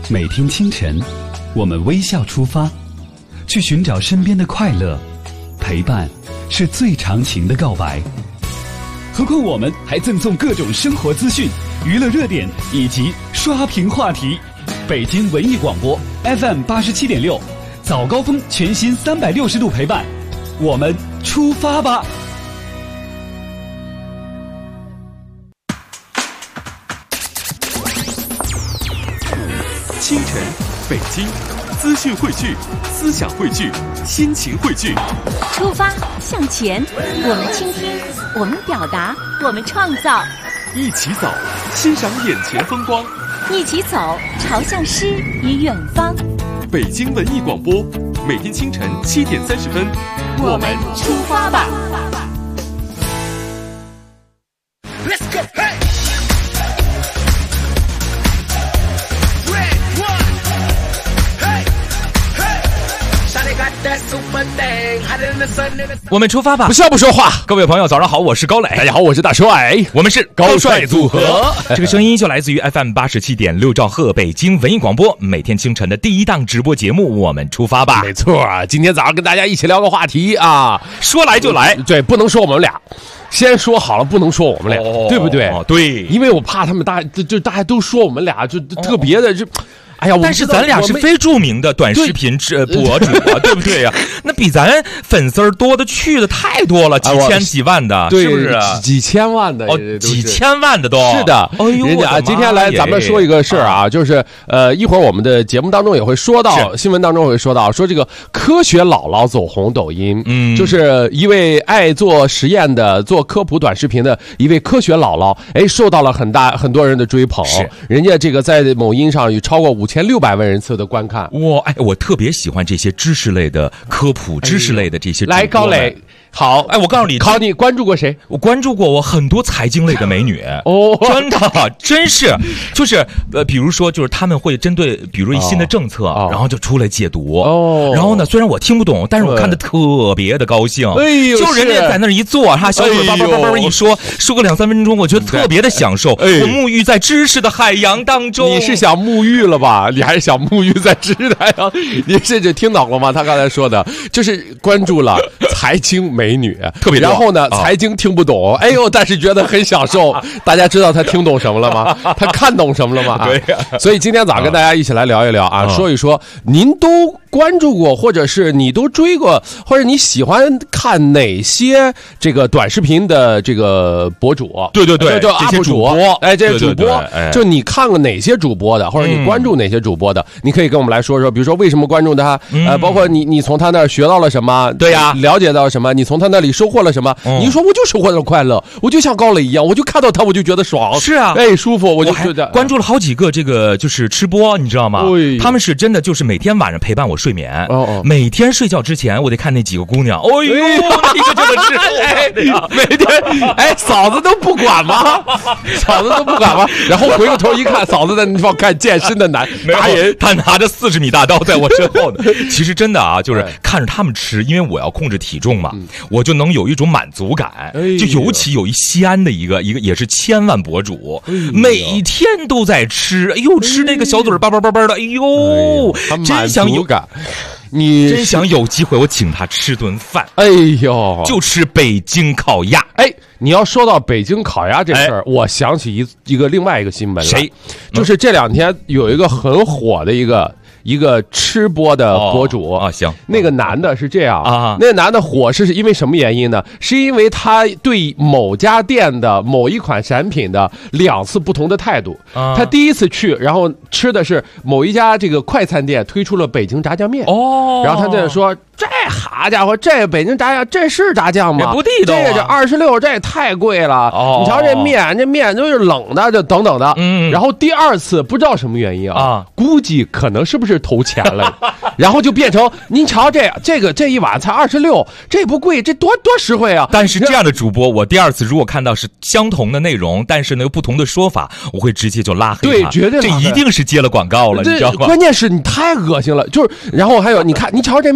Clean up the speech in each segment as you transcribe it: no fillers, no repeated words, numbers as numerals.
每天清晨，我们微笑出发，去寻找身边的快乐。陪伴是最长情的告白。何况我们还赠送各种生活资讯、娱乐热点以及刷屏话题。北京文艺广播 FM 87.6，早高峰全新360度陪伴，我们出发吧！ 清晨，北京，资讯汇聚，思想汇聚，心情汇聚。 出发向前，我们倾听，我们表达，我们创造。 一起走，欣赏眼前风光。 一起走，朝向诗与远方。 北京文艺广播，每天清晨7点30分， 我们出发吧。 Let's go, hey! Got that super thing, hotter than the sun in the 我们出发吧！ 不笑不说话， 各位朋友，早上好，我是高磊。 大家好，我是大帅， 我们是高帅组合。 这个声音就来自于 FM 87.6兆赫北京文艺广播，每天清晨的第一档直播节目。我们出发吧！ 没错，今天早上跟大家一起聊个话题啊， 说来就来。 对，不能说我们俩，先说好了，不能说我们俩，对不对？ 对， 因为我怕他们大家都说我们俩就特别的就。哎呀， 但是咱俩是非著名的短视频博主啊，对不对呀？那比咱粉丝多的去的太多了，几千几万的，是不是？ 几千万的哦，几千万的都是的。 哎呦， 人家今天来咱们说一个事儿啊，就是一会儿我们的节目当中也会说到，新闻当中会说到，说这个科学姥姥走红抖音，就是一位爱做实验的、做科普短视频的一位科学姥姥，哎，受到了很多人的追捧，人家这个在某音上有超过5600万人次的观看。 哇，哎，我特别喜欢这些知识类的科普、知识类的这些。 来，高磊，好， 哎，我告诉你， 考你关注过谁？ 我关注过很多财经类的美女哦， 真的，真是，就是比如说，就是他们会针对，比如一新的政策，然后就出来解读哦。然后呢，虽然我听不懂，但是我看得特别的高兴。哎呦，就人家在那儿一坐，他小嘴叭叭叭叭一说个2-3分钟，我觉得特别的享受。我沐浴在知识的海洋当中。 你是想沐浴了吧？你还是想沐浴在知识的海洋？你甚至听懂了吗？他刚才说的就是关注了财经美女， 特别多。 然后呢，财经听不懂，哎呦，但是觉得很享受。大家知道他听懂什么了吗？他看懂什么了吗？ 对呀。 所以今天早上跟大家一起来聊一聊啊，说一说您都关注过，或者是你都追过，或者你喜欢看哪些这个短视频的这个博主？ 对对对， 就 UP 主，哎，这些主播，就你看过哪些主播的，或者你关注哪些主播的？你可以跟我们来说说，比如说为什么关注他，包括你从他那儿学到了什么？ 对呀， 了解到什么？你从他那里收获了什么？你说我就收获到快乐，我就像高磊一样，我就看到他我就觉得爽， 是啊， 哎，舒服，我就觉得关注了好几个这个就是吃播，你知道吗？他们是真的就是每天晚上陪伴我睡眠，每天睡觉之前我得看那几个姑娘，哎呦，一个就能吃，哎， 每天，哎，嫂子都不管吗？嫂子都不管吗？然后回过头一看，嫂子在那方看健身的男达人， 他拿着40米大刀在我身后呢。其实真的啊，就是看着他们吃，因为我要控制体重嘛，我就能有一种满足感。就尤其有一西安的一个也是1000万博主，每天都在吃，哎呦，吃那个小嘴叭叭叭叭的，哎呦，真想有感。 你真想有机会我请他吃顿饭， 哎呦， 就吃北京烤鸭。 哎，你要说到北京烤鸭这事儿，我想起另外一个新闻了。 谁？ 就是这2天有一个很火的一个吃播的博主啊，行， 那个男的是这样啊，那个男的火是因为什么原因呢？是因为他对某家店的某一款产品的2次不同的态度。他第一次去，然后吃的是某一家这个快餐店推出了北京炸酱面哦，然后他在那说。这好家伙，这北京炸酱这是炸酱吗？ 不地道啊！ 这26，这也太贵了。你瞧这面都是冷的，就等等的。然后第2次不知道什么原因啊，估计可能是不是投钱了，然后就变成您瞧这一碗才26，这不贵，这多实惠啊！ 但是这样的主播，我第2次如果看到是相同的内容，但是呢有不同的说法，我会直接就拉黑他。 对，绝对这一定是接了广告了，你知道吗？ 关键是你太恶心了，就是然后还有你看，你瞧这面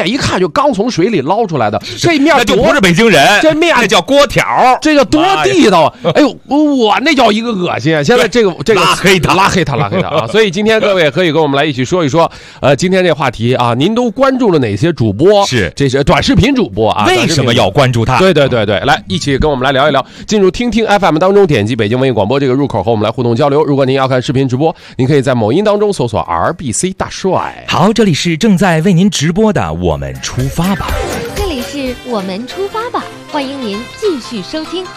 面一看就刚从水里捞出来的，这面那就不是北京人， 这面那叫锅条， 这个多地道！哎呦，我那叫一个恶心！现在这个拉黑他啊！所以今天各位可以跟我们来一起说一说，今天这话题啊，您都关注了哪些主播？ 是这些短视频主播啊？ 为什么要关注他？ 对，来一起跟我们来聊一聊。进入听听 FM 当中，点击北京文艺广播这个入口和我们来互动交流。如果您要看视频直播，您可以在某音当中搜索 RBC 大帅。 好，这里是正在为您直播的我们出发吧。 这里是我们出发吧，欢迎您继续收听。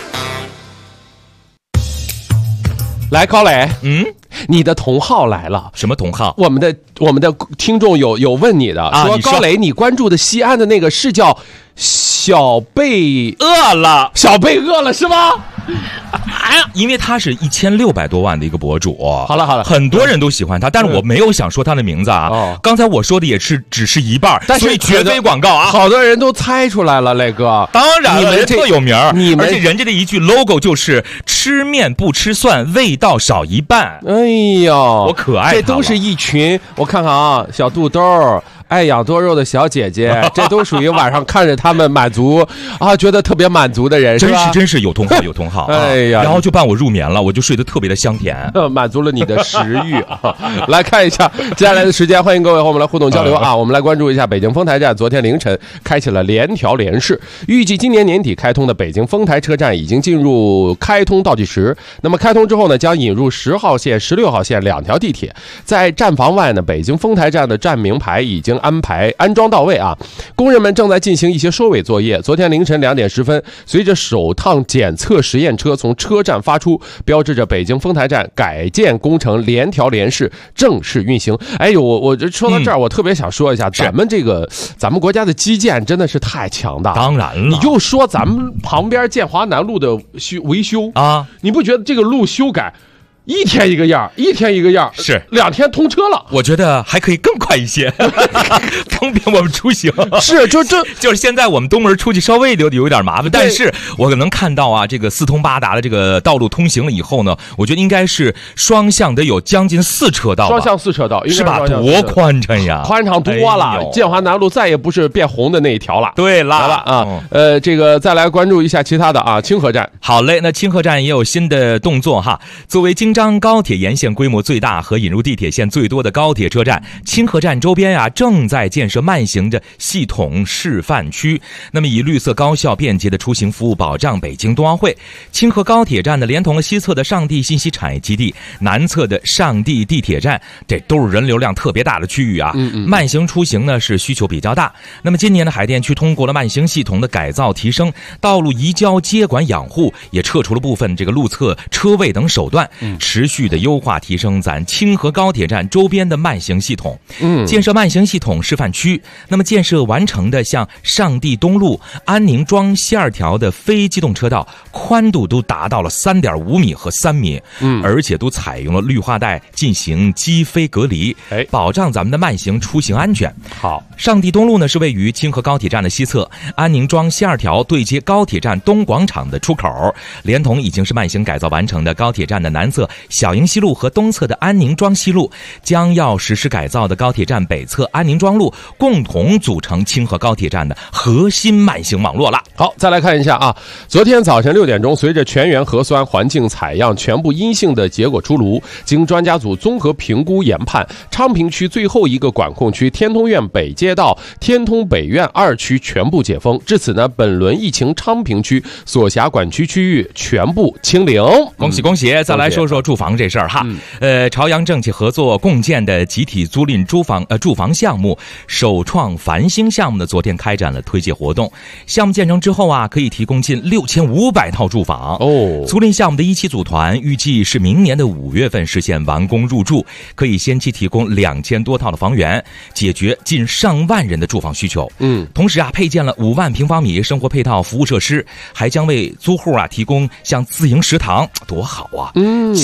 来，高磊，你的同号来了。 什么同号？ 我们的听众有问你的，说高磊，你关注的西安的那个是叫小贝饿了是吗？ 因为他是1600多万的一个博主， 好了， 很多人都喜欢他，但是我没有想说他的名字啊。刚才我说的也是只是一半，所以绝非广告啊。 好多人都猜出来了，磊哥。 当然了，你们特有名， 而且人家的一句 logo 就是吃面不吃蒜，味道少一半。 哎呦， 我可爱他了。 这都是一群，我看看啊，小肚兜。爱养多肉的小姐姐，这都属于晚上看着他们满足啊，觉得特别满足的人，是吧？ 真是有同好， 哎呀， 然后就伴我入眠了，我就睡得特别的香甜， 满足了你的食欲啊！来看一下接下来的时间，欢迎各位和我们来互动交流啊！我们来关注一下北京丰台站，昨天凌晨开启了联调联试，预计今年年底开通的北京丰台车站已经进入开通倒计时。那么开通之后呢，将引入10号线、16号线2条地铁，在站房外呢，北京丰台站的站名牌已经安装到位啊！工人们正在进行一些收尾作业。昨天凌晨2点10分，随着首趟检测实验车从车站发出，标志着北京丰台站改建工程联调联试正式运行。哎呦，我说到这儿，我特别想说一下，咱们国家的基建真的是太强大了。 当然了， 你就说咱们旁边建华南路的维修啊， 你不觉得这个路修改一天一个样， 是 2天通车了？ 我觉得还可以更快一些，方便我们出行。 是， 就是现在我们东门出去稍微有点麻烦，但是我能看到啊，这个四通八达的这个道路通行了以后呢，我觉得应该是双向得有将近4车道吧， 双向4车道是吧？多宽敞呀， 宽敞多了。建华南路再也不是变红的那一条了。 对了啊，这个再来关注一下其他的啊，清河站。 好嘞，那清河站也有新的动作哈，作为京张高铁沿线规模最大和引入地铁线最多的高铁车站，清河站周边正在建设慢行的系统示范区。那么以绿色高效便捷的出行服务保障北京冬奥会。清河高铁站呢，连同了西侧的上地信息产业基地、南侧的上地地铁站，这都是人流量特别大的区域啊。慢行出行呢是需求比较大。那么今年的海淀区通过了慢行系统的改造提升，道路移交接管养护，也撤除了部分这个路侧车位等手段，持续的优化提升咱清河高铁站周边的慢行系统。建设慢行系统示范区。那么建设完成的像上地东路、安宁庄西2条的非机动车道，宽度都达到了3.5米和3米，而且都采用了绿化带进行机飞隔离，保障咱们的慢行出行安全。 好， 上地东路呢是位于清河高铁站的西侧，安宁庄西2条对接高铁站东广场的出口，连同已经是慢行改造完成的高铁站的南侧小营西路和东侧的安宁庄西路，将要实施改造的高铁站北侧安宁庄路，共同组成清河高铁站的核心慢行网络了。 好，再来看一下啊，昨天早晨6点钟，随着全员核酸环境采样全部阴性的结果出炉，经专家组综合评估研判，昌平区最后一个管控区天通苑北街道、天通北苑2区全部解封。至此呢，本轮疫情昌平区所辖管区区域全部清零。 恭喜恭喜！再来说说住房这事儿哈。朝阳政企合作共建的集体租赁住房项目首创繁星项目呢，昨天开展了推介活动。项目建成之后啊，可以提供近6500套住房。租赁项目的1期组团预计是明年的5月份实现完工入住，可以先期提供2000多套的房源，解决近上万人的住房需求。同时啊，配建了5万平方米生活配套服务设施，还将为租户啊提供像自营食堂，多好啊！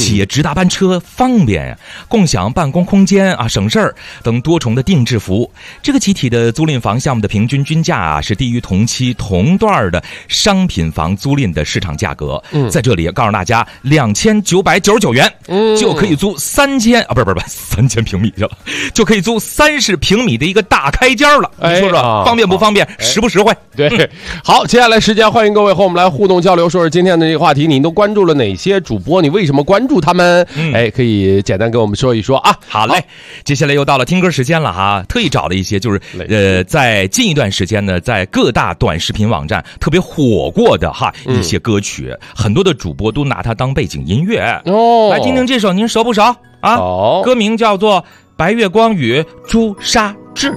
企业直达班车方便，共享办公空间啊，省事儿等多重的定制服务。这个集体的租赁房项目的平均均价啊，是低于同期同段的商品房租赁的市场价格。在这里告诉大家，2999元就可以租3000平米去了，就可以租30平米的一个大开间了。你说说方便不方便？实不实惠？ 对，好，接下来时间欢迎各位和我们来互动交流，说说今天的这个话题，你都关注了哪些主播？你为什么关注他们？可以简单跟我们说一说啊。 好嘞，接下来又到了听歌时间了哈，特意找了一些就是在近一段时间呢，在各大短视频网站特别火过的哈一些歌曲，很多的主播都拿它当背景音乐。来听听这首，您熟不熟啊？歌名叫做《白月光与朱砂痣》。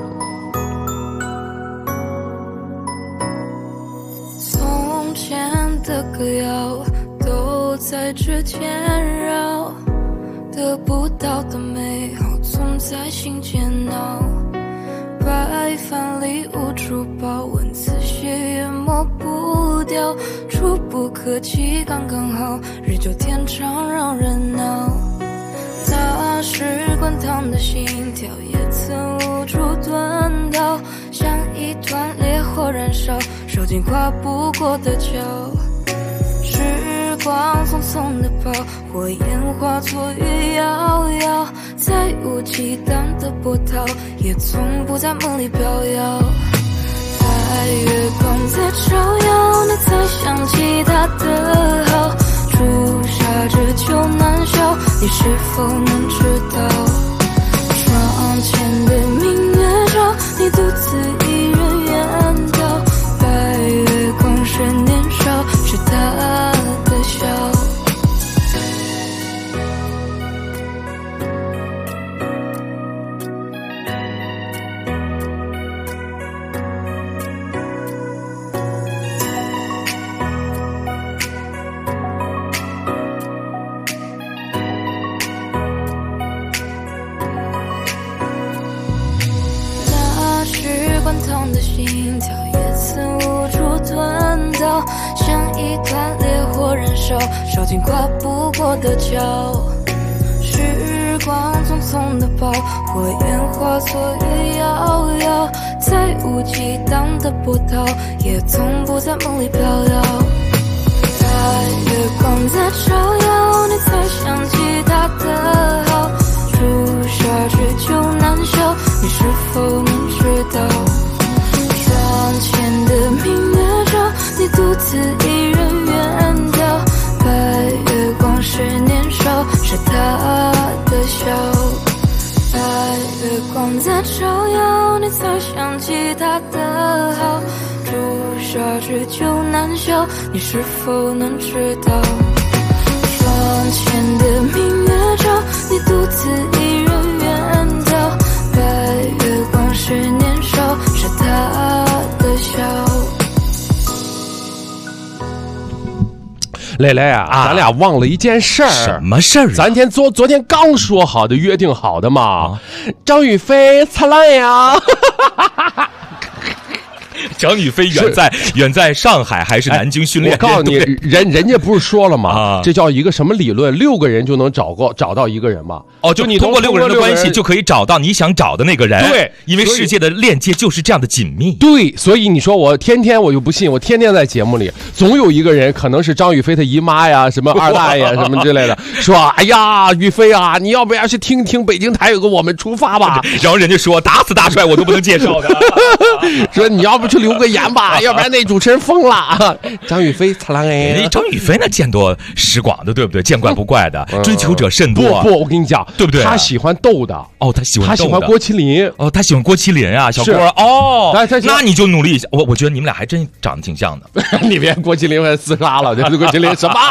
从前的歌谣都在指尖绕，得不到的美好总在心间闹，白饭里无处报，文字写也抹不掉，触不可及刚刚好，日久天长让人恼。那时滚烫的心跳也曾无处遁逃，像一团烈火燃烧，烧尽跨不过的桥。时光匆匆的跑，火焰化作雨遥遥，再无忌惮的波涛，也从不在梦里飘摇。白月光在照耀，你才想起他的好，朱砂痣就难消，你是否能知道？窗前的明月照，你独自一人远逃，白月光是年少，是他的笑。痛的心跳也曾无处遁逃，像一团烈火燃烧，烧尽跨不过的桥。时光匆匆的跑，火焰化作雨遥遥，再无忌惮的波涛，也从不在梦里飘摇。白月光在照耀，你才想起他的好，朱砂痣就难消，你是否能知道？窗前的明月照，你独自一人远逃，白月光是年少，是他的笑。白月光在照耀，你才想起他的好，朱砂痣就难消，你是否能知道？窗前的明月照，你独自一人远逃，白月光是年少，是他的笑。 蕾蕾啊，咱俩忘了一件事儿。 什么事儿？ 咱昨天刚说好的，约定好的嘛。张雨霏擦烂呀。 张雨霏远在上海还是南京训练？ 我告诉你，人家不是说了吗？这叫一个什么理论？6个人就能找到一个人嘛？ 哦，就你通过6个人的关系就可以找到你想找的那个人。 对， 因为世界的链接就是这样的紧密。 对，所以你说我天天我就不信，我天天在节目里总有一个人可能是张雨霏的姨妈呀，什么二大爷什么之类的，说哎呀，雨霏啊，你要不要去听听北京台有个我们出发吧？ 然后人家说打死大帅我都不能介绍的， 说你要不去留个言吧，要不然那主持人疯了。张雨霏擦烂哎， 张雨霏那见多识广的，对不对？见怪不怪的，追求者甚多。 不，我跟你讲， 对不对？ 他喜欢逗的哦，他喜欢郭麒麟哦，他喜欢郭麒麟啊，小郭哦，那你就努力一下。我觉得你们俩还真长得挺像的。 你别郭麒麟快厮杀了，这郭麒麟什么？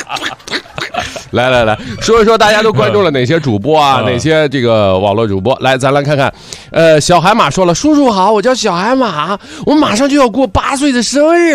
来，说一说大家都关注了哪些主播啊？哪些这个网络主播？来，咱来看看。小海马说了，叔叔好，我叫小海马，我马上就要过8岁的生日了。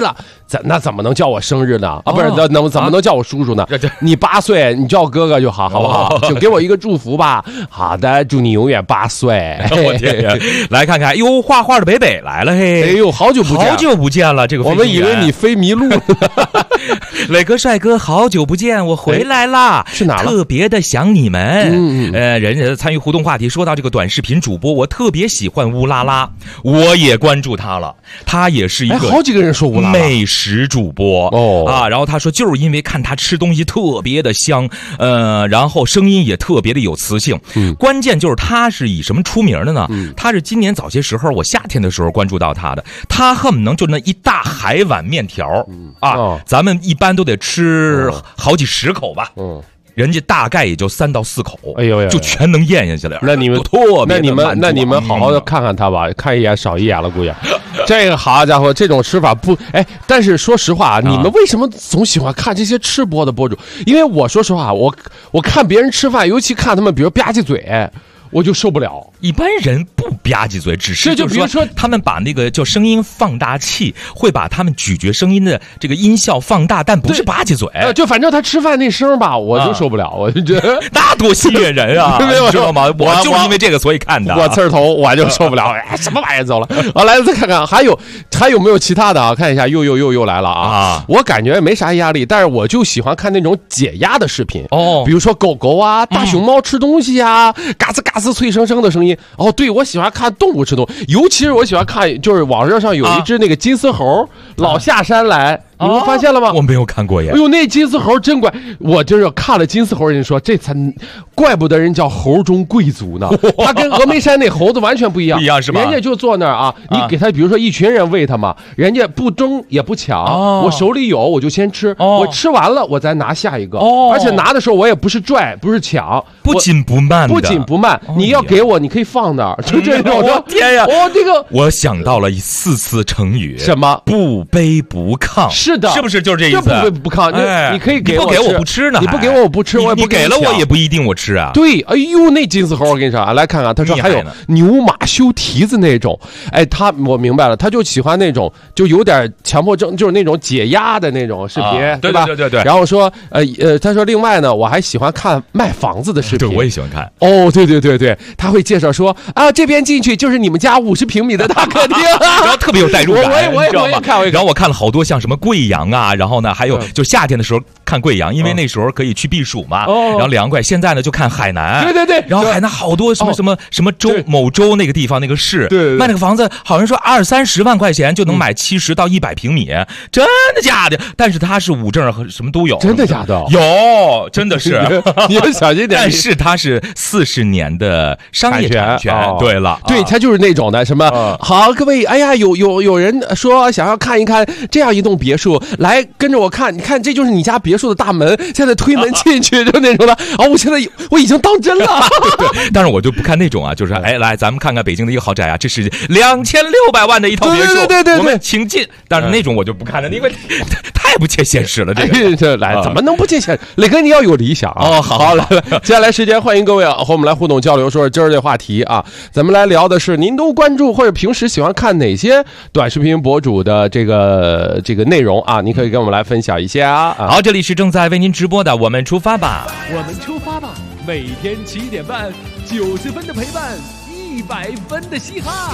那怎么能叫我生日呢？不是，怎么能叫我叔叔呢？你8岁，你叫我哥哥就好，好不好？就给我一个祝福吧。好的，祝你永远8岁。 我天呀！来看看，哟，画画的北北来了嘿！ 哎呦，好久不见了， 这个我们以为你飞迷路了。 磊哥帅哥，好久不见，我回来啦！ 去哪了？ 特别的想你们。人家参与互动话题，说到这个短视频主播，我特别喜欢乌拉拉，我也关注他了。他也是一个好几个人说乌拉拉美食主播然后他说就是因为看他吃东西特别的香，然后声音也特别的有磁性。关键就是他是以什么出名的呢？他是今年早些时候我夏天的时候关注到他的，他恨不能就那一大海碗面条咱们一般都得吃好几10口吧。人家大概也就3到4口， 哎呦， 就全能咽下去了。 那你们那你们好好的看看他吧，看一眼少一眼了，姑爷。这个好家伙，这种吃法不但是说实话，你们为什么总喜欢看这些吃播的博主？因为我说实话，我看别人吃饭，尤其看他们比如吧唧嘴，我就受不了。 一般人不吧唧嘴，只是就比如说他们把那个叫声音放大器，会把他们咀嚼声音的这个音效放大，但不是吧唧嘴。 就反正他吃饭那声吧，我就受不了，我就觉得那多吸引人啊，你知道吗？我就是因为这个所以看的。 我刺儿头我就受不了，什么玩意儿走了。好，来再看看还有没有其他的啊？看一下，又来了啊！我感觉没啥压力，但是我就喜欢看那种解压的视频比如说狗狗啊、大熊猫吃东西啊，嘎吱嘎吱脆生生的声音。对，我喜欢看动物吃东西，尤其是我喜欢看，就是网上有一只那个金丝猴老下山来。你们发现了吗？ 我没有看过耶。 哎呦，那金丝猴真乖！我就是看了金丝猴，人说这才怪不得人叫猴中贵族呢。他跟峨眉山那猴子完全不一样， 不一样是吧？ 人家就坐那儿啊，你给他，比如说一群人喂他嘛，人家不争也不抢，我手里有我就先吃，我吃完了我再拿下一个，而且拿的时候我也不是拽，不是抢， 不紧不慢， 你要给我，你可以放那儿，就这种的。 天呀！ 这个我想到了4次成语， 什么？ 不卑不亢。 是的， 是不是就是这意思？ 不卑不亢，你可以给我， 不给我不吃呢？ 你不给我不吃，我也不你给了我也不一定我吃啊。 对，哎呦，那金丝猴，我跟你说啊，来看看，他说还有牛马修蹄子那种，我明白了，他就喜欢那种就有点强迫症，就是那种解压的那种视频， 对吧？ 对。 然后说他说另外呢，我还喜欢看卖房子的视频， 对，我也喜欢看。 对，他会介绍说这边进去就是你们家50平米的大客厅， 然后特别有代入感， 我也看。 然后我看了好多像什么贵阳啊，然后呢还有就夏天的时候看贵阳，因为那时候可以去避暑嘛，然后凉快。现在呢就看海南， 对， 然后海南好多什么州某州那个地方那个市，卖那个房子，好像说20-30万块钱就能买70到100平米，真的假的？但是它是5证和什么都有， 真的假的？ 有，真的是， 你要小心点。 但是它是40年的商业产权。对了， 对，它就是那种的什么好，各位，哎呀，有人说想要看一看这样一栋别墅，来跟着我看，你看这就是你家别墅的大门，现在推门进去就那种的。我已经当真了。 对，但是我就不看那种啊，就是来咱们看看北京的一个豪宅啊，这是2600万的一套别墅， 对， 我们请进。但是那种我就不看了，因为太不切现实了。 这来怎么能不切现实？磊哥你要有理想啊！好，来，接下来时间欢迎各位和我们来互动交流，说今儿这话题啊，咱们来聊的是您都关注或者平时喜欢看哪些短视频博主的这个内容啊？你可以跟我们来分享一些啊。 好，这里是正在为您直播的，我们出发吧， 每天7点半，90分的陪伴，100分的嘻哈。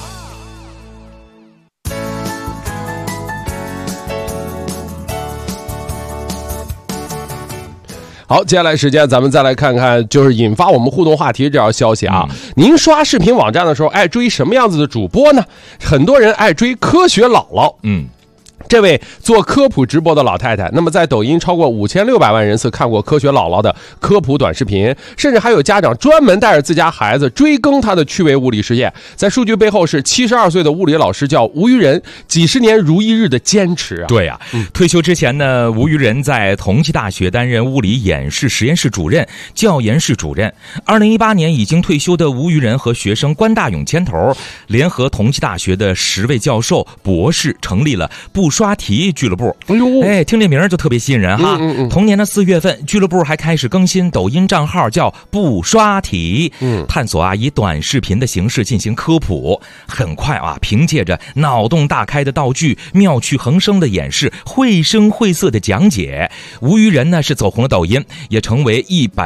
好，接下来时间咱们再来看看，就是引发我们互动话题这条消息啊。您刷视频网站的时候爱追什么样子的主播呢？很多人爱追科学姥姥。这位做科普直播的老太太，那么在抖音超过5600万人次看过科学姥姥的科普短视频，甚至还有家长专门带着自家孩子追更她的趣味物理实验。在数据背后是72岁的物理老师叫吴于仁，几十年如一日的坚持啊。 对啊，退休之前呢，吴于仁在同济大学担任物理演示实验室主任、教研室主任。2018年已经退休的吴于仁和学生关大勇牵头，联合同济大学的10位教授、博士，成立了不刷题俱乐部。 哎呦， 听这名儿就特别吸引人哈。同年的4月份，俱乐部还开始更新抖音账号，叫不刷题，探索以短视频的形式进行科普。很快凭借着脑洞大开的道具、妙趣横生的演示、绘声绘色的讲解，吴于人呢是走红了抖音，也成为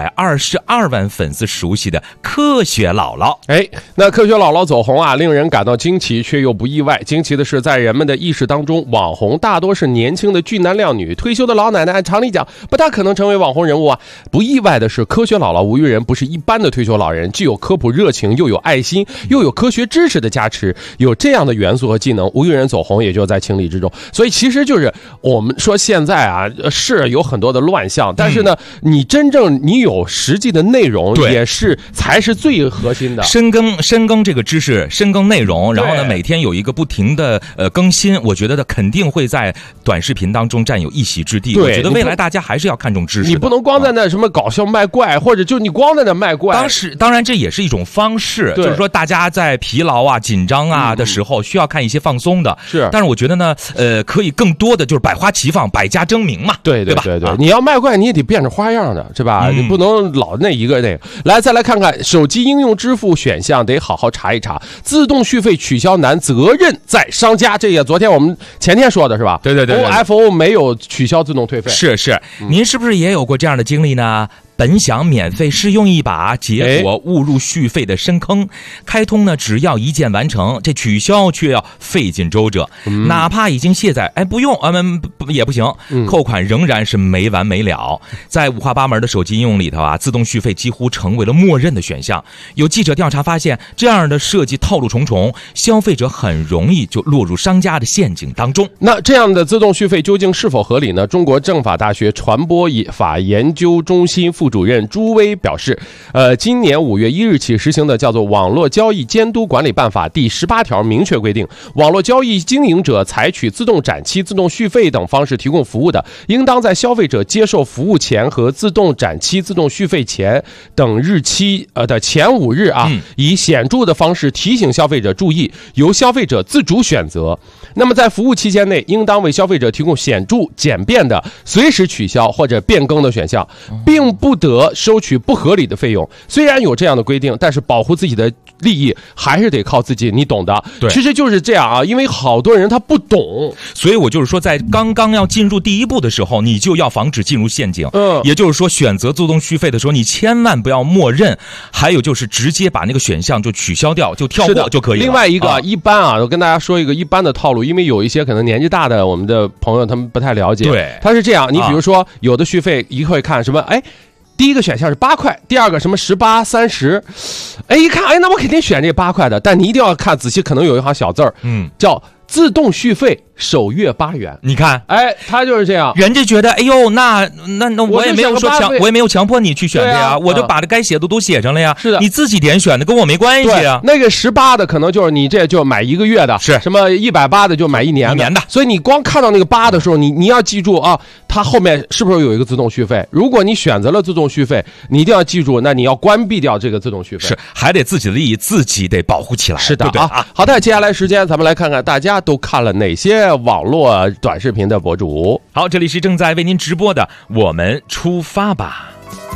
122万粉丝熟悉的科学姥姥。 哎，那科学姥姥走红令人感到惊奇，却又不意外。惊奇的是，在人们的意识当中，网红大多是年轻的俊男靓女，退休的老奶奶按常理讲不大可能成为网红人物啊。不意外的是，科学姥姥吴于人不是一般的退休老人，既有科普热情，又有爱心，又有科学知识的加持，有这样的元素和技能，吴于人走红也就在情理之中。所以其实就是我们说现在是有很多的乱象，但是呢，你真正你有实际的内容，也是才是最核心的。 深耕这个知识，深耕内容，然后呢，每天有一个不停的更新，我觉得肯定会在短视频当中占有一席之地。我觉得未来大家还是要看重知识的， 你不能光在那什么搞笑卖怪，或者就你光在那卖怪。 当然这也是一种方式，就是说大家在疲劳紧张的时候需要看一些放松的。 是， 但是我觉得呢，可以更多的就是百花齐放，百家争鸣嘛。 对吧？你要卖怪，你也得变着花样的，是吧？你不能老那一个那个。来，再来看看手机应用支付选项，得好好查一查。自动续费取消难，责任在商家。这也昨天我们前天说的是吧？ 对。 OFO 没有取消自动退费。 是，您是不是也有过这样的经历呢？本想免费试用一把，结果误入续费的深坑。开通呢，只要一键完成，这取消却要费尽周折。哪怕已经卸载，不用，也不行，扣款仍然是没完没了。在五花八门的手机应用里头自动续费几乎成为了默认的选项。有记者调查发现，这样的设计套路重重，消费者很容易就落入商家的陷阱当中。 那这样的自动续费究竟是否合理呢？中国政法大学传播法研究中心副主任朱威表示，今年5月1日起实行的叫做《网络交易监督管理办法》第18条明确规定，网络交易经营者采取自动展期、自动续费等方式提供服务的，应当在消费者接受服务前和自动展期、自动续费前等日期的前5日以显著的方式提醒消费者注意，由消费者自主选择。那么在服务期间内，应当为消费者提供显著简便的随时取消或者变更的选项，并不得收取不合理的费用。虽然有这样的规定，但是保护自己的利益还是得靠自己，你懂的。 对， 其实就是这样因为好多人他不懂， 所以我就是说，在刚刚要进入第一步的时候，你就要防止进入陷阱。也就是说，选择自动续费的时候，你千万不要默认，还有就是直接把那个选项就取消掉，就跳过就可以了。 另外一个一般我跟大家说一个一般的套路，因为有一些可能年纪大的我们的朋友他们不太了解。 对， 他是这样，你比如说有的续费一会看什么，第一个选项是8块，第二个什么18、30，一看，那我肯定选这8块的，但你一定要看仔细，可能有一行小字儿，叫自动续费首月8元。 你看， 他就是这样， 人家觉得，那我也没有说我也没有强迫你去选的呀，我就把这该写的都写上了呀。 是的， 你自己点选的，跟我没关系啊。 那个18的可能就是你这就买1个月的， 是什么180的就买1年的，所以你光看到那个8的时候，你要记住它后面是不是有一个自动续费？如果你选择了自动续费，你一定要记住，那你要关闭掉这个自动续费， 是还得自己的利益自己得保护起来。 是的， 对不对好的，接下来时间咱们来看看大家都看了哪些网络短视频的博主。 好，这里是正在为您直播的我们出发吧，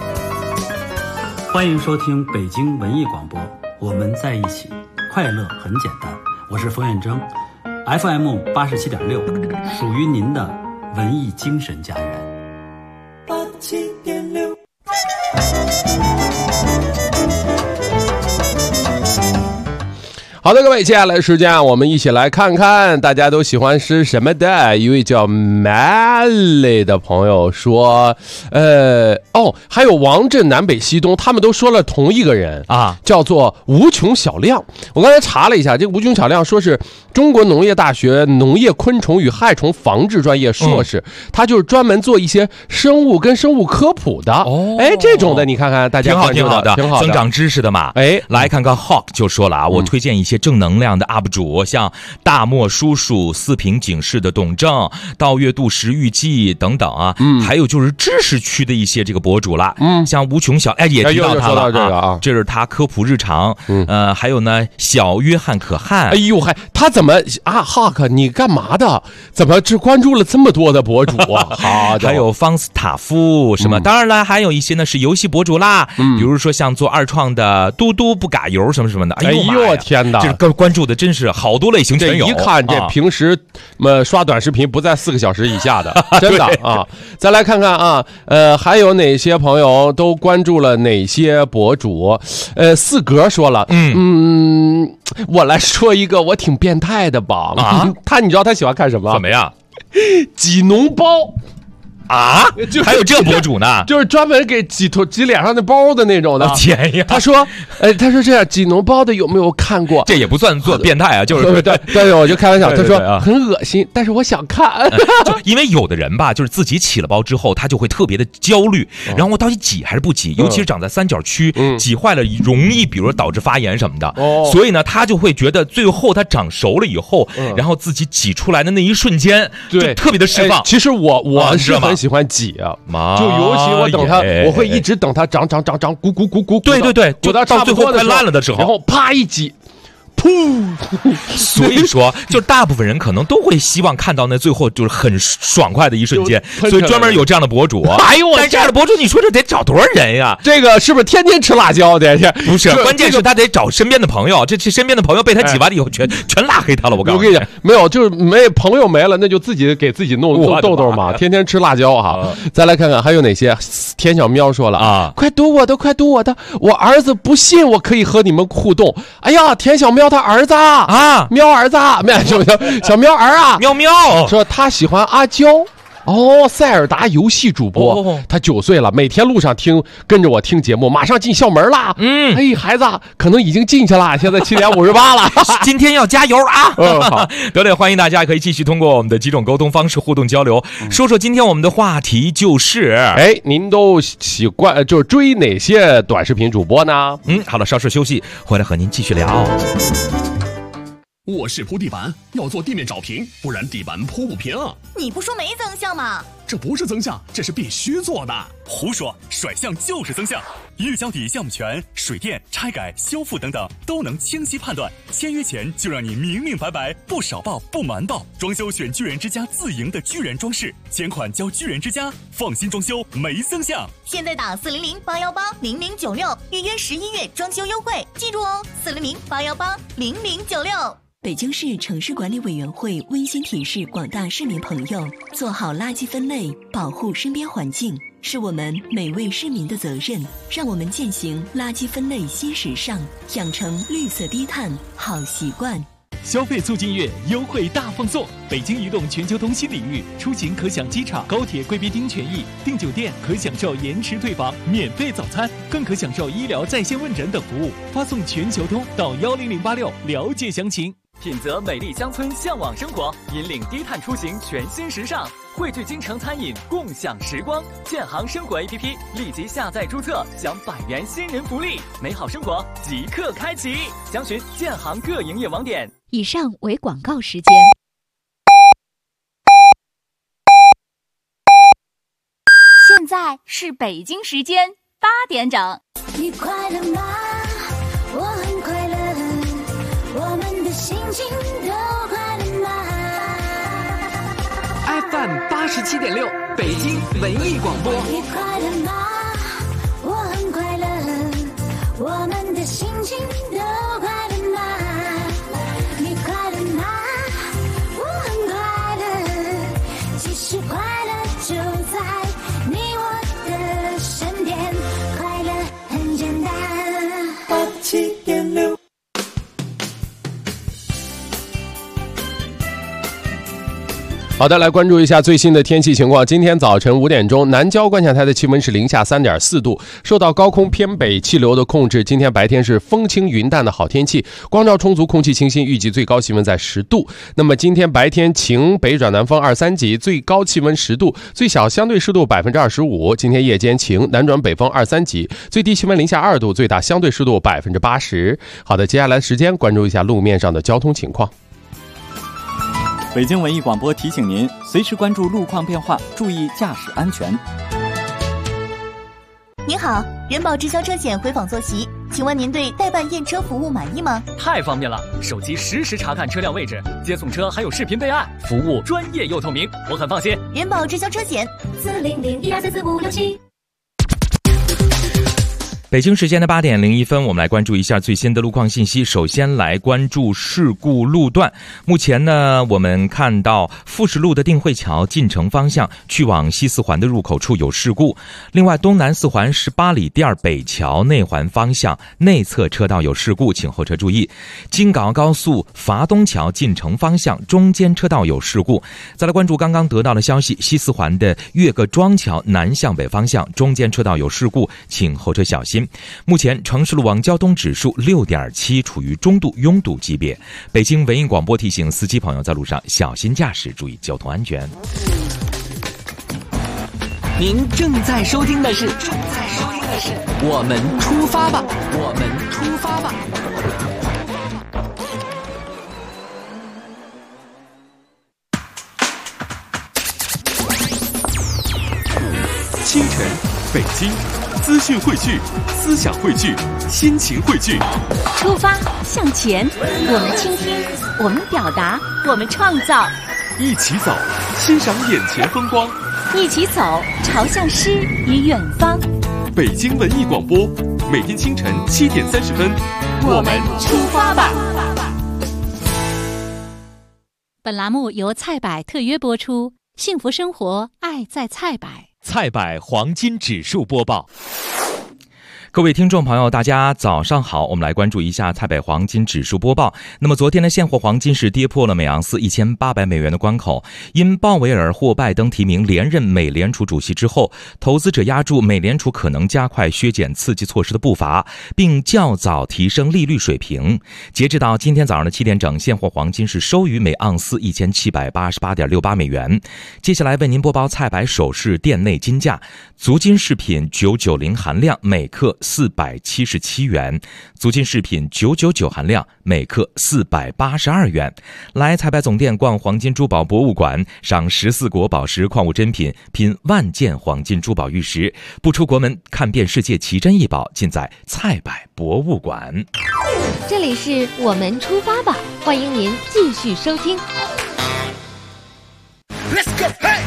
欢迎收听北京文艺广播，我们在一起，快乐很简单。我是冯远征， FM 87.6，属于您的文艺精神家园。87.6。 好的，各位，接下来时间我们一起来看看大家都喜欢吃什么的。一位叫 Mally 的朋友说，还有王震南北西东，他们都说了同一个人叫做无穷小亮。我刚才查了一下，这个无穷小亮说是中国农业大学农业昆虫与害虫防治专业硕士，他就是专门做一些生物跟生物科普的。这种的你看看大家挺好的，增长知识的嘛。 来看看 Hawk 就说了我推荐一些些正能量的 UP 主，像大漠叔叔、四平警示的董正、盗月度时玉记等等啊，还有就是知识区的一些这个博主啦，像无穷小也提到他了这是他科普日常，还有呢小约翰可汗， 哎呦嗨，他怎么啊哈克你干嘛的？怎么只关注了这么多的博主啊？好， 还有方斯塔夫什么，当然了，还有一些呢是游戏博主啦，比如说像做二创的嘟嘟不嘎油什么什么的，哎呦天哪， 这关注的真是好多类型全有。 一看这平时刷短视频不在4个小时以下的，真的啊。再来看看啊，还有哪些朋友都关注了哪些博主？四格说了，我来说一个我挺变态的吧。你知道他喜欢看什么？ 怎么样？ 挤脓包。 啊，还有这博主呢， 就是专门给挤脸上的包的那种的。 天呀！ 他说这样挤脓包的有没有看过？ 这也不算做变态啊，就是对，我就开玩笑。他说很恶心，但是我想看。 因为有的人吧，就是自己起了包之后，他就会特别的焦虑，然后我到底挤还是不挤？尤其是长在三角区，挤坏了容易，比如导致发炎什么的。所以呢，他就会觉得最后他长熟了以后，然后自己挤出来的那一瞬间，就特别的释放。 其实我是很喜欢挤啊，就尤其我等它，我会一直等它长，鼓， 对， 鼓到到最后快烂了的时候， 然后啪一挤。噗！ 所以说，就大部分人可能都会希望看到那最后就是很爽快的一瞬间，所以专门有这样的博主。 哎呦， 但这样的博主，你说这得找多少人呀？ 这个是不是天天吃辣椒的？ 不是，关键是他得找身边的朋友，这身边的朋友被他挤完了以后，全拉黑他了。我跟你讲，没有，就是朋友没了，那就自己给自己弄痘痘嘛。天天吃辣椒哈。再来看看还有哪些？田小喵说了啊，快读我的，我儿子不信我可以和你们互动。哎呀，田小喵他儿子啊，喵儿子，小喵儿啊， 喵说他喜欢阿娇。塞尔达游戏主播，他9岁了，每天路上跟着我听节目，马上进校门啦。孩子可能已经进去了，现在7点58了， 今天要加油啊！好，得欢迎大家可以继续通过我们的几种沟通方式互动交流，说说今天我们的话题就是， 您都习惯就是追哪些短视频主播呢？ 好了，稍事休息，回来和您继续聊。 卧室铺地板要做地面找平，不然地板铺不平。 你不说没增项吗？ 这不是增项，这是必须做的。 胡说，甩项就是增项。一日交底项目权、水电、拆改、修复等等都能清晰判断。签约前就让你明明白白，不少报不瞒报。装修选巨人之家自营的巨人装饰，前款交巨人之家，放心装修没增项。 现在打400-818-0096，预约11月装修优惠，记住哦，400-818-0096。 北京市城市管理委员会温馨提示广大市民朋友，做好垃圾分类，保护身边环境，是我们每位市民的责任。让我们践行垃圾分类新时尚，养成绿色低碳好习惯。 消费促进月优惠大放送，北京移动全球通新领域，出行可享机场、高铁贵宾厅权益，订酒店可享受延迟退房、免费早餐，更可享受医疗在线问诊等服务。发送全球通到10086了解详情。 品泽美丽乡村向往生活，引领低碳出行全新时尚，汇聚京城餐饮共享时光。建行生活 APP 立即下载注册，享100元新人福利，美好生活即刻开启。详询建行各营业网点。 以上为广告时间。 现在是北京时间8点整。 你快乐吗？我很快乐，我们的心情都快乐吗 ？FM 87.6，北京文艺广播。 你快乐吗？我很快乐，我们的心情都快乐吗？你快乐吗？我很快乐，其实快乐就在你我的身边，快乐很简单。87.6。 好的，来关注一下最新的天气情况。今天早晨5点钟，南郊观象台的气温是零下3.4度，受到高空偏北气流的控制，今天白天是风轻云淡的好天气，光照充足，空气清新，预计最高气温在10度。那么今天白天晴，北转南风2、3级，最高气温10度，最小相对湿度25%。今天夜间晴，南转北风2、3级，最低气温零下2度，最大相对湿度80%。好的，接下来时间关注一下路面上的交通情况。 北京文艺广播提醒您，随时关注路况变化，注意驾驶安全。 您好，人保直销车险回访坐席，请问您对代办验车服务满意吗？ 太方便了，手机实时查看车辆位置，接送车还有视频备案，服务专业又透明，我很放心。 人保直销车险，40012344567。 北京时间的8点01分，我们来关注一下最新的路况信息。首先来关注事故路段。目前呢，我们看到富士路的定慧桥进城方向去往西四环的入口处有事故。另外，东南四环18里店北桥内环方向内侧车道有事故，请后车注意。京港澳高速伐东桥进城方向中间车道有事故。再来关注刚刚得到的消息，西四环的岳各庄桥南向北方向中间车道有事故，请后车小心。目前城市路网交通指数6.7，处于中度拥堵级别。北京文艺广播提醒司机朋友在路上小心驾驶，注意交通安全。 您正在收听的是我们出发吧，我们出发吧。 清晨，北京。资讯汇聚，思想汇聚，心情汇聚。 出发向前，我们倾听，我们表达，我们创造。 一起走，欣赏眼前风光。 一起走，朝向诗与远方。 北京文艺广播，每天清晨7点30分， 我们出发吧。 本栏目由菜百特约播出，幸福生活，爱在菜百。 菜百黄金指数播报。 各位听众朋友，大家早上好，我们来关注一下菜百黄金指数播报。那么昨天的现货黄金是跌破了每盎司1800美元的关口，因鲍威尔获拜登提名连任美联储主席之后，投资者押注美联储可能加快削减刺激措施的步伐，并较早提升利率水平。截至到今天早上的7点整，现货黄金是收于每盎司1788.68美元。接下来为您播报菜百首饰店内金价，足金饰品990含量每克477元，足金饰品999含量每克482元。来菜百总店逛黄金珠宝博物馆，赏14国宝石矿物珍品，品万件黄金珠宝玉石。不出国门，看遍世界奇珍异宝，尽在菜百博物馆。 这里是我们出发吧，欢迎您继续收听。Let's go, hey!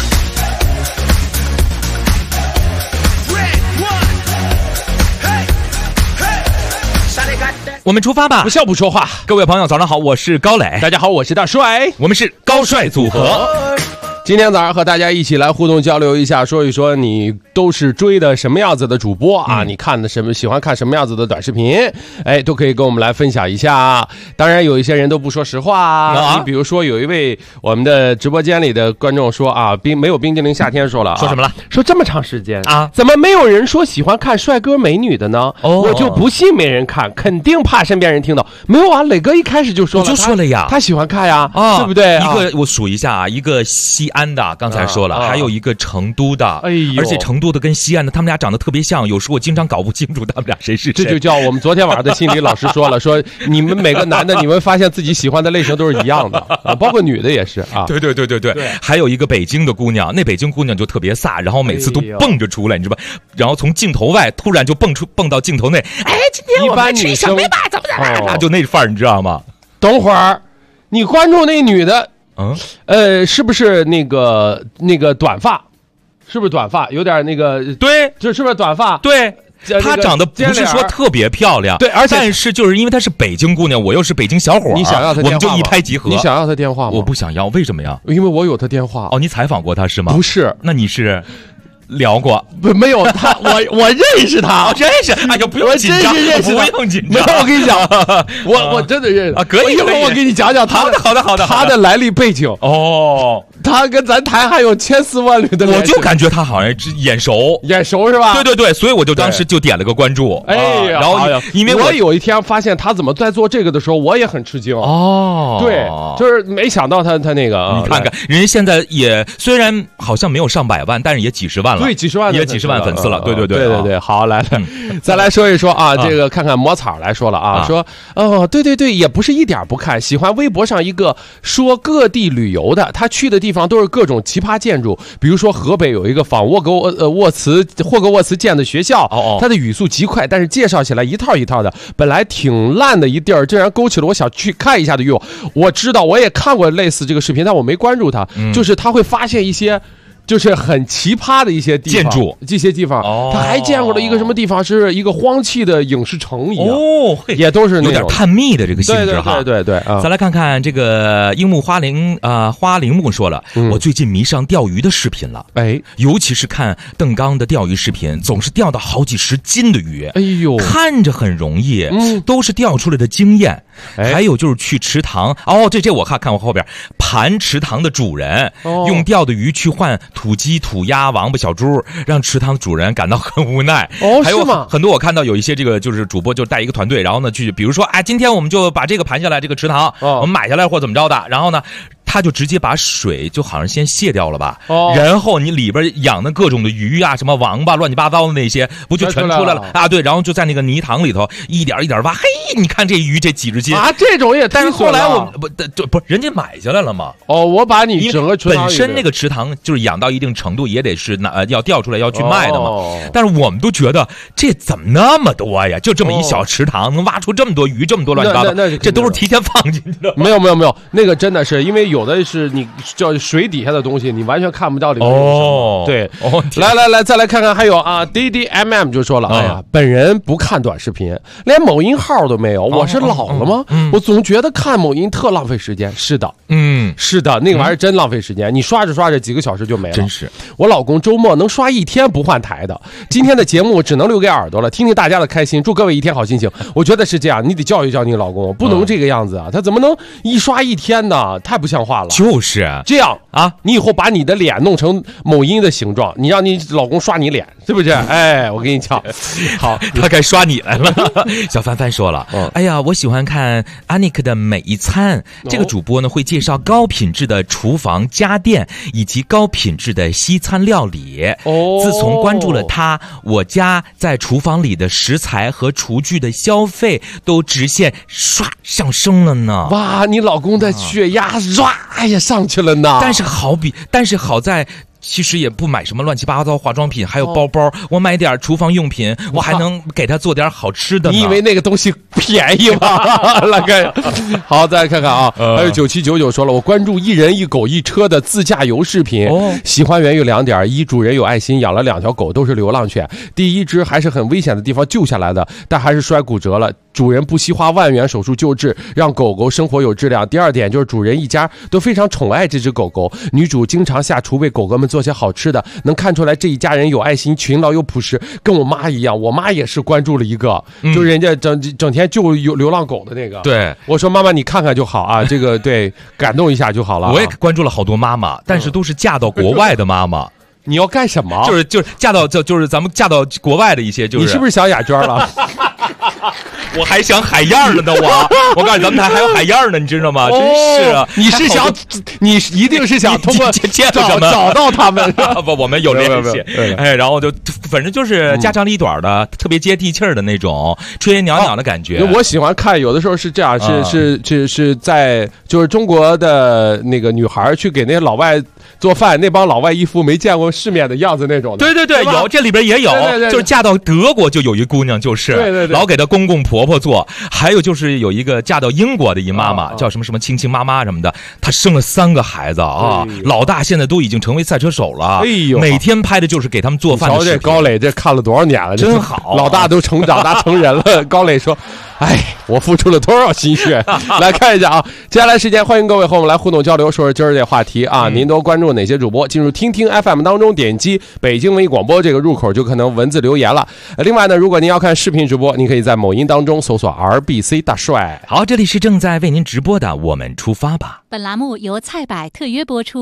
我们出发吧， 不笑不说话。 各位朋友早上好，我是高磊。 大家好，我是大帅。 我们是高帅组合。 今天早上和大家一起来互动交流一下，说一说你都是追的什么样子的主播啊？你看的什么，喜欢看什么样子的短视频？哎，都可以跟我们来分享一下。当然，有一些人都不说实话你比如说，有一位我们的直播间里的观众说啊，没有冰激凌夏天说了， 说什么了？ 说这么长时间啊， 怎么没有人说喜欢看帅哥美女的呢？我就不信没人看，肯定怕身边人听到。没有啊，磊哥一开始就说了， 我就说了呀， 他喜欢看呀，对不对？ 一个我数一下啊，一个西安的，刚才说了，还有一个成都的，而且成都的跟西安的，他们俩长得特别像，有时候我经常搞不清楚他们俩谁是谁。 这就叫我们昨天晚上的心理老师说了，说你们每个男的，你们发现自己喜欢的类型都是一样的包括女的也是啊。 对，还有一个北京的姑娘，那北京姑娘就特别飒，然后每次都蹦着出来，你知道吧？然后从镜头外突然就蹦到镜头内，哎，今天我们吃什么吧？怎么就那范儿，你知道吗？ 等会儿，你关注那女的。是不是那个短发？是不是短发？有点那个， 对， 是不是短发？ 对，她长得不是说特别漂亮， 对，而且但是就是因为她是北京姑娘，我又是北京小伙， 你想要她电话吗？ 我们就一拍即合。 你想要她电话吗？ 我不想要，为什么呀？ 因为我有她电话。 哦，你采访过她是吗？ 不是， 那你是？聊过没有他？我认识他， 认识。哎呀，不用紧张，不用紧张。 没有，我跟你讲，我真的认识啊。可以， 一会儿我给你讲讲他好的， 他的来历背景。 哦， 他跟咱台还有千丝万缕的联系， 我就感觉他好像眼熟是吧？ 对，所以我就当时就点了个关注。 哎呀， 然后因为我有一天发现他怎么在做这个的时候，我也很吃惊哦。 对，就是没想到他那个， 你看看人家现在也虽然好像没有上百万，但是也几十万了， 对，几十万也几十万粉丝了。对， 好，来，再来说一说啊，这个看看魔草来说了啊，说对，也不是一点不看，喜欢微博上一个说各地旅游的，他去的地方都是各种奇葩建筑，比如说河北有一个仿霍格沃茨建的学校，它的语速极快，但是介绍起来一套一套的，本来挺烂的一地儿，竟然勾起了我想去看一下的欲望。我知道，我也看过类似这个视频，但我没关注他，就是他会发现一些。就是很奇葩的一些地方建筑， 这些地方，他还见过了一个什么地方，是一个荒弃的影视城一样，也都是那种有点探秘的这个性质哈。 对， 再来看看这个樱木花铃木说了，我最近迷上钓鱼的视频了，尤其是看邓刚的钓鱼视频，总是钓到好几十斤的鱼，哎呦，看着很容易，都是钓出来的经验。还有就是去池塘，这我看过后边，盘池塘的主人用钓的鱼去换土鸡、土鸭、王八、小猪，让池塘主人感到很无奈。还有很多我看到有一些这个就是主播就带一个团队，然后呢去，比如说今天我们就把这个盘下来，这个池塘我们买下来或怎么着的，然后呢。他就直接把水就好像先卸掉了吧，然后你里边养的各种的鱼啊，什么王八乱七八糟的那些，不就全出来了啊？对，然后就在那个泥塘里头一点一点挖，嘿，你看这鱼这几十斤啊，这种也。 但是后来我不人家买下来了嘛。 我把你整个池塘本身那个池塘就是养到一定程度也得是要钓出来要去卖的嘛。但是我们都觉得这怎么那么多呀？就这么一小池塘能挖出这么多鱼，这么多乱七八糟，这都是提前放进去的。 没有，那个真的是因为有的是你叫水底下的东西，你完全看不到里面有什么。对，来，再来看看，还有DDMM 就说了，哎呀，本人不看短视频，连某音号都没有，我是老了吗？我总觉得看某音特浪费时间。是的，是的，那个玩意儿真浪费时间，你刷着几个小时就没了。 真是， 我老公周末能刷一天不换台的。今天的节目只能留给耳朵了，听听大家的开心，祝各位一天好心情。我觉得是这样，你得教育你老公，不能这个样子啊，他怎么能一刷一天呢？太不像话了。 就是这样啊，你以后把你的脸弄成某音的形状，你让你老公刷你脸，是不是？哎，我跟你讲，好， 他该刷你来了。小帆帆说了，哎呀，我喜欢看阿尼克的每一餐，这个主播呢会介绍高品质的厨房家电以及高品质的西餐料理。自从关注了他，我家在厨房里的食材和厨具的消费都直线唰上升了呢。 哇，你老公的血压唰呀上去了呢。 但是好在其实也不买什么乱七八糟化妆品，还有包包，我买点厨房用品，我还能给他做点好吃的呢。 你以为那个东西便宜吗？来看，好，再来看看啊，还有9799说了，我关注一人一狗一车的自驾游视频，喜欢源于2点：一，主人有爱心，养了2条狗，都是流浪犬，第一只还是很危险的地方救下来的，但还是摔骨折了。主人不惜花万元手术救治，让狗狗生活有质量。第二点就是主人一家都非常宠爱这只狗狗，女主经常下厨为狗狗们做些好吃的，能看出来这一家人有爱心，勤劳又朴实，跟我妈一样。我妈也是关注了一个，就人家整天救流浪狗的那个。 对， 我说妈妈你看看就好啊，这个对感动一下就好了。 我也关注了好多妈妈，但是都是嫁到国外的妈妈。 你要干什么？ 就是嫁到就是咱们嫁到国外的一些，就是你是不是想雅娟了？ 我还想海燕了呢，我告诉你，咱们台还有海燕呢，你知道吗？真是啊！ 你一定是想通过找到他们。 不，我们有联系。然后就反正就是家长里短的，特别接地气儿的那种，吹吹袅袅的感觉。 我喜欢看，有的时候是这样，是在就是中国的那个女孩去给那些老外做饭，那帮老外一副没见过世面的样子那种的。 对，有这里边也有，就是嫁到德国就有一姑娘，就是老给她公公婆婆做，还有就是有一个嫁到英国的一妈妈，叫什么亲亲妈妈什么的，她生了3个孩子啊，老大现在都已经成为赛车手了，每天拍的就是给他们做饭的视频。 这高磊这看了多少年了， 真好， 老大都成长大成人了。高磊说：“哎，我付出了多少心血？”来看一下啊，接下来时间欢迎各位和我们来互动交流，说说今儿这话题啊，您都关注哪些主播？进入听听 FM 当中，点击北京文艺广播这个入口就可能文字留言了。另外呢，如果您要看视频直播，您可以在某音当中搜索 RBC 大帅。 好，这里是正在为您直播的《我们出发吧》。 本栏目由菜百特约播出。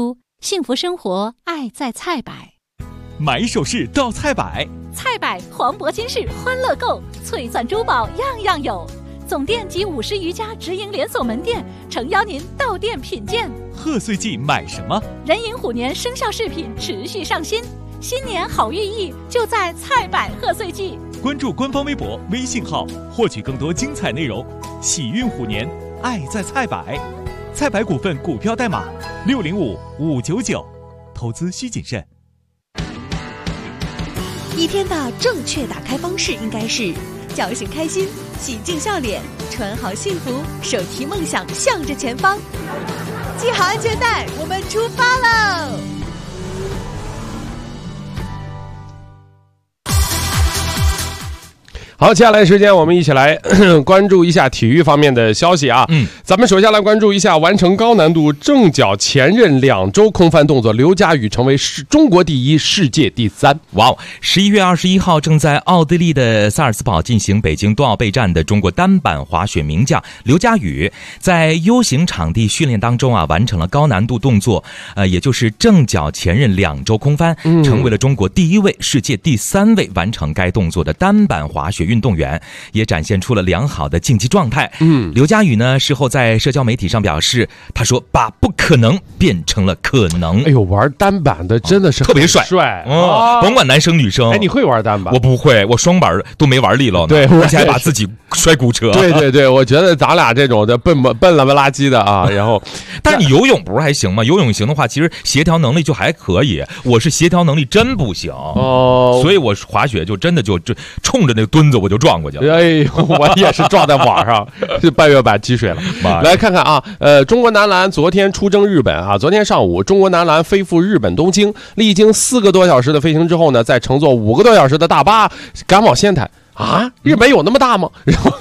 幸福生活，爱在菜百。 买首饰到菜百， 菜百黄铂金饰欢乐购，璀璨珠宝样样有。总店及50余家直营连锁门店，诚邀您到店品鉴。 贺岁季买什么？ 壬寅虎年生肖饰品持续上新，新年好寓意就在菜百贺岁季。 关注官方微博、微信号，获取更多精彩内容。喜运虎年，爱在菜百。菜百股份股票代码605599，投资需谨慎。 一天的正确打开方式应该是叫醒开心，洗净笑脸，穿好幸福，手提梦想向着前方。系好安全带，我们出发喽！ 好，接下来时间我们一起来关注一下体育方面的消息啊。咱们首先来关注一下完成高难度正脚前刃2周空翻动作，刘佳宇成为中国第1，世界第3。 哇哦！11月21号正在奥地利的萨尔茨堡进行北京冬奥备战的中国单板滑雪名将刘佳宇，在 U 型场地训练当中啊，完成了高难度动作，也就是正脚前刃2周空翻，成为了中国第1位、世界第3位完成该动作的单板滑雪运动员，也展现出了良好的竞技状态。刘佳宇呢，事后在社交媒体上表示，他说把不可能变成了可能。 哎呦，玩单板的真的是特别帅，甭管男生女生。 哎，你会玩单板？ 我不会，我双板都没玩利落呢， 对， 而且还把自己摔骨折。 对，我觉得咱俩这种的笨了吧垃圾的啊。然后， 但是你游泳不是还行吗？游泳行的话，其实协调能力就还可以。我是协调能力真不行哦，所以我滑雪就真的就冲着那个墩子我就撞过去了。 哎呦，我也是撞在网上，是半月板积水了。来看看啊，中国男篮昨天出征日本啊，昨天上午中国男篮飞赴日本东京，历经4个多小时的飞行之后呢，再乘坐5个多小时的大巴赶往仙台。啊，日本有那么大吗？然后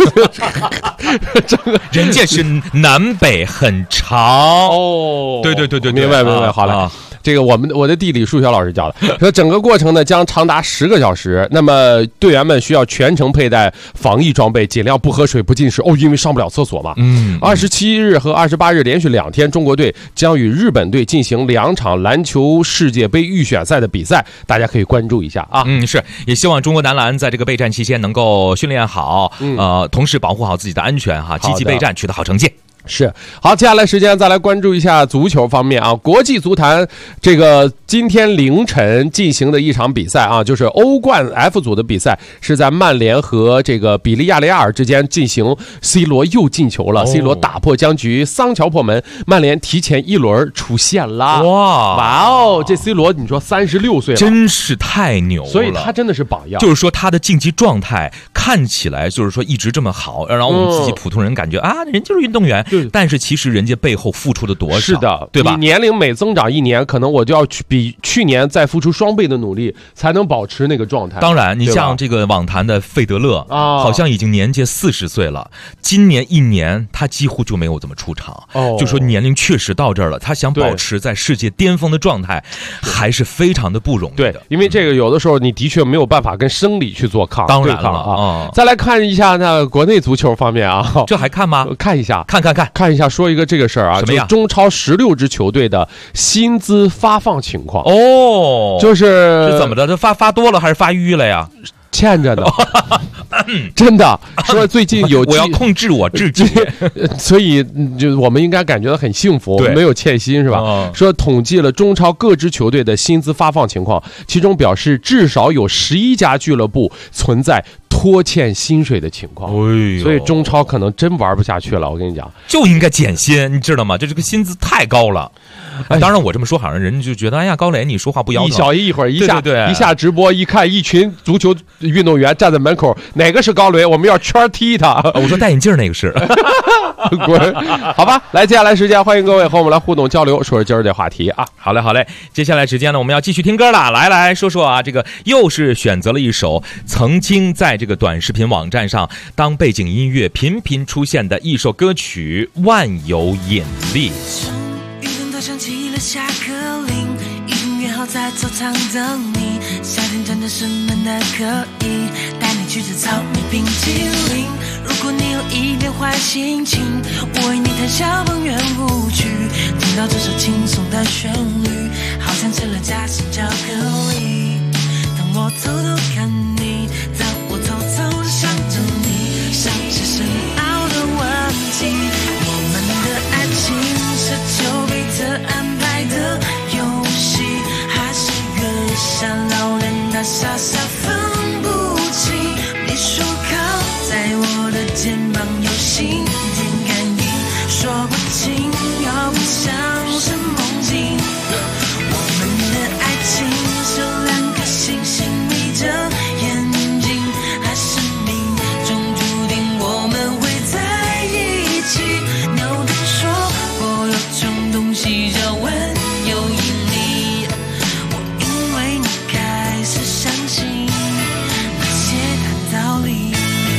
人家是南北很长哦。对， 明白，好了。这个我的地理数学老师教的，说整个过程呢将长达10个小时。那么队员们需要全程佩戴防疫装备，尽量不喝水、不进食哦，因为上不了厕所嘛。27日和28日连续2天，中国队将与日本队进行2场篮球世界杯预选赛的比赛，大家可以关注一下啊。 是，也希望中国男篮在这个备战期间能够训练好，同时保护好自己的安全哈，积极备战，取得好成绩。 是，好，接下来时间再来关注一下足球方面啊。国际足坛这个今天凌晨进行的一场比赛啊，就是欧冠 F 组的比赛，是在曼联和这个比利亚雷亚尔之间进行。C 罗又进球了，C 罗打破僵局，桑乔破门，曼联提前1轮出线了。哇哦，这 C 罗你说36岁了， 真是太牛了， 所以他真的是榜样。 就是说他的竞技状态看起来就是说一直这么好，然后我们自己普通人感觉啊，人就是运动员。但是其实人家背后付出的多少？ 是的， 对吧？ 你年龄每增长1年，可能我就要比去年再付出双倍的努力，才能保持那个状态。 当然，你像这个网坛的费德勒好像已经年届40岁了，今年1年他几乎就没有怎么出场。就说年龄确实到这儿了，他想保持在世界巅峰的状态，还是非常的不容易的。 对，因为这个有的时候你的确没有办法跟生理去做抗， 当然了啊。再来看一下那国内足球方面啊， 这还看吗？ 看一下， 看一下，说一个这个事儿啊， 什么呀？ 中超16支球队的薪资发放情况哦， 就是怎么的？这发多了还是发淤了呀？ 欠着的，真的说最近有我要控制我自己， 所以就我们应该感觉到很幸福，没有欠薪是吧？说统计了中超各支球队的薪资发放情况，其中表示至少有11家俱乐部存在拖欠薪水的情况，所以中超可能真玩不下去了。我跟你讲， 就应该减薪，你知道吗？这个薪资太高了。当然我这么说好像人就觉得哎呀，高磊你说话不腰疼。 一会儿一下直播一看，一群足球运动员站在门口，哪个是高磊？我们要圈踢他。 我说戴眼镜那个是。 滚，好吧，来，接下来时间欢迎各位和我们来互动交流，说说今儿的话题啊。 好嘞，接下来时间呢，我们要继续听歌了。来说说啊，这个又是选择了一首曾经在这个短视频网站上当背景音乐频频出现的一首歌曲《万有引力》。 雨灯都响起了下课铃，已经约好在操场等你。夏天真的是闷的可以，带你去吃草莓冰淇淋。如果你有一点坏心情，我为你弹小邦圆舞曲，听到这首轻松的旋律，好像吃了夹心巧克力。当我偷偷看你，当我偷偷的想着你，像是深奥的问题。我们的爱情是丘比特安排的游戏，还是月下老人他傻傻分不清？你说靠在我的肩膀有心电感应，说不清又不像是梦境。我们的爱情是两颗星星眯着眼睛，还是命中注定我们会在一起？牛顿说过有种东西叫万有引力，我因为你开始相信那些大道理。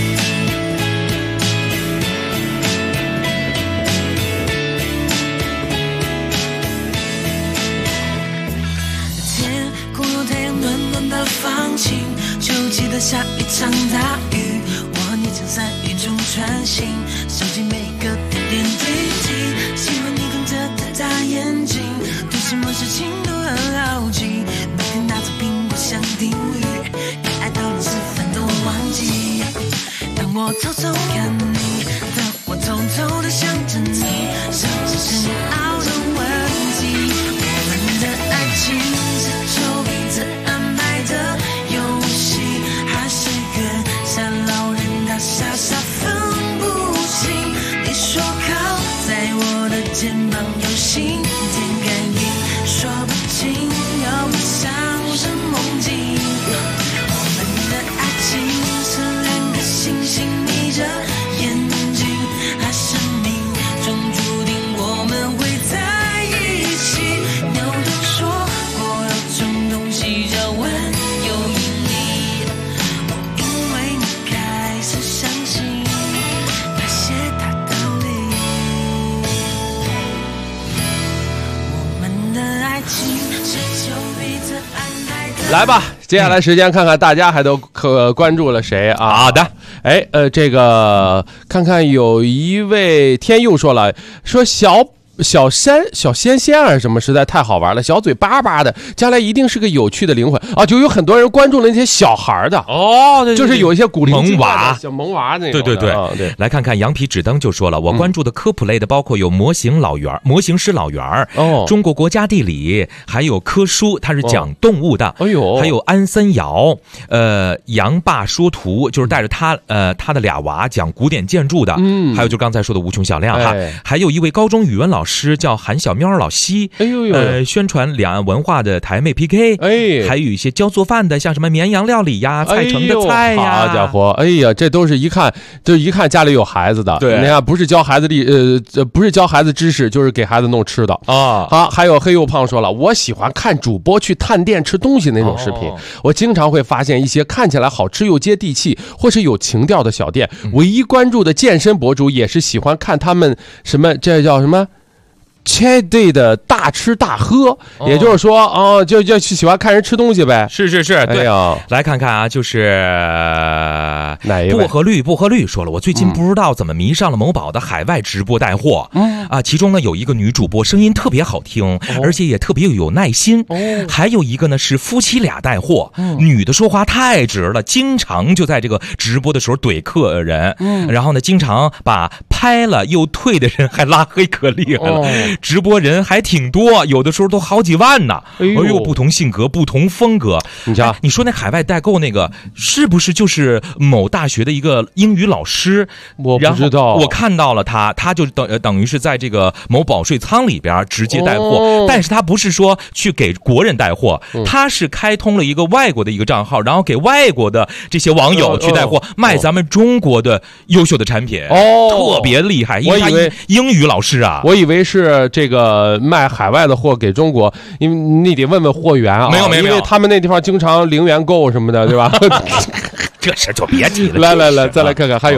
天空有太阳暖暖的放晴，就记得下一场大雨，我和你正在雨中穿行，收集每个点点滴滴，喜欢你瞪着的大眼睛，对什么事情都很好奇，每天拿着苹果想定律，你爱到连吃饭都忘记。当我偷偷看你，当我偷偷的想着你，像是深奥的问题。我们的爱情是丘比特安排的游戏，还是月下老人他傻傻分不清？你说靠在我的肩膀有心电感应，说不清又不像是梦境。我们的爱情是两颗星星眯着眼睛，还是命中注定我们会在一起？牛顿说过有种东西叫万有引力，我因为你开始相信那些大道理。我们的爱情是丘比特安排的。 来吧，接下来时间看看大家还都关注了谁啊？ 好的， 哎，这个看看有一位天佑说了，说小仙仙啊什么实在太好玩了，小嘴巴巴的，将来一定是个有趣的灵魂啊！就有很多人关注了那些小孩的哦，对， 就是有一些古灵精怪娃、 小萌娃那种。 对、 对， 来看看羊皮纸灯就说了，我关注的科普类的包括有模型师老园中国国家地理，还有科书，它是讲动物的，还有安森瑶，杨爸说图，就是带着他的俩娃讲古典建筑的，还有就刚才说的无穷小亮哈，还有一位高中语文老师叫韩小喵老西，宣传两岸文化的台妹 PK， 还有一些教做饭的，像什么绵阳料理呀、菜城的菜呀， 好家伙，哎呀，这都是一看家里有孩子的， 对， 你看不是教孩子不是教孩子知识，就是给孩子弄吃的啊。好，还有黑又胖说了，我喜欢看主播去探店吃东西那种视频，我经常会发现一些看起来好吃又接地气或是有情调的小店，唯一关注的健身博主也是喜欢看他们什么，这叫什么切对的大吃大喝，也就是说就喜欢看人吃东西呗。 是，对。来看看啊，就是哪一位？ 薄荷绿说了，我最近不知道怎么迷上了某宝的海外直播带货，其中呢有一个女主播声音特别好听，而且也特别有耐心，还有一个呢是夫妻俩带货，女的说话太直了，经常就在这个直播的时候怼客人，然后呢经常把拍了又退的人还拉黑，可厉害了。直播人还挺多，有的时候都好几万呢。哎呦，不同性格不同风格。 你瞧， 你说那海外代购那个是不是就是某大学的一个英语老师？ 我不知道， 我看到了他就等于是在这个某保税仓里边直接带货，但是他不是说去给国人带货，他是开通了一个外国的一个账号，然后给外国的这些网友去带货，卖咱们中国的优秀的产品，特别厉害。因为他英语老师啊， 我以为是这个卖海外的货给中国，因为你得问问货源啊， 没有， 因为他们那地方经常零元购什么的，对吧？ 这事就别提了。 来，再来看看，还有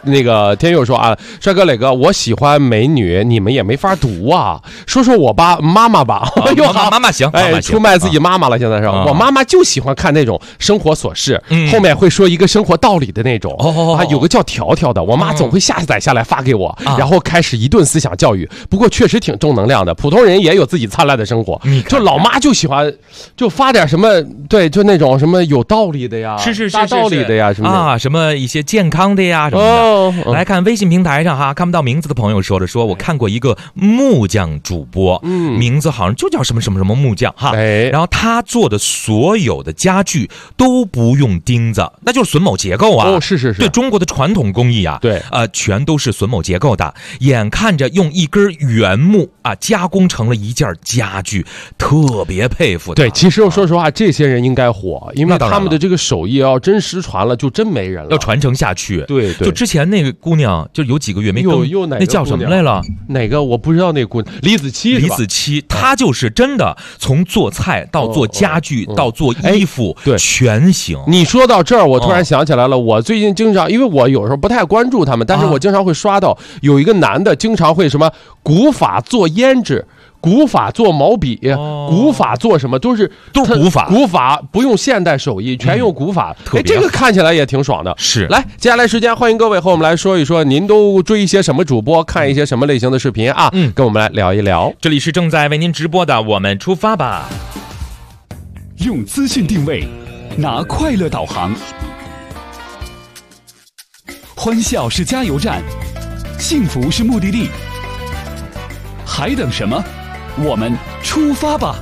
那个天佑说啊，帅哥磊哥，我喜欢美女，你们也没法读啊。说说我妈妈吧， 妈妈行， 哎，出卖自己妈妈了，现在是我妈妈就喜欢看那种生活琐事，后面会说一个生活道理的那种。有个叫条条的，我妈总会下载下来发给我，然后开始一顿思想教育。不过确实挺正能量的，普通人也有自己灿烂的生活。就老妈就喜欢就发点什么，对，就那种什么有道理的呀， 是大道理的呀，什么啊，什么一些健康的呀什么的。来看微信平台上哈，看不到名字的朋友说我看过一个木匠主播，名字好像就叫什么什么什么木匠哈，然后他做的所有的家具都不用钉子，那就是榫卯结构啊。 是， 对中国的传统工艺啊， 对， 全都是榫卯结构的，眼看着用一根原木啊加工成了一件家具，特别佩服。 对，其实我说实话，这些人应该火，因为他们的这个手艺要真失传了，就真没人了， 要传承下去。 对， 就之前那个姑娘，就有几个月没更，那叫什么来了？ 哪个我不知道，那个姑娘李子柒， 她就是真的从做菜到做家具到做衣服， 对， 全行。 你说到这儿，我突然想起来了，我最近经常，因为我有时候不太关注他们，但是我经常会刷到有一个男的经常会什么古法做胭脂，古法做毛笔，古法做什么都是古法，不用现代手艺，全用古法。这个看起来也挺爽的。 是， 来，接下来时间欢迎各位和我们来说一说，您都追一些什么主播，看一些什么类型的视频啊？跟我们来聊一聊。 这里是正在为您直播的，我们出发吧。 用资讯定位，拿快乐导航。欢笑是加油站，幸福是目的地。还等什么？我们出发吧！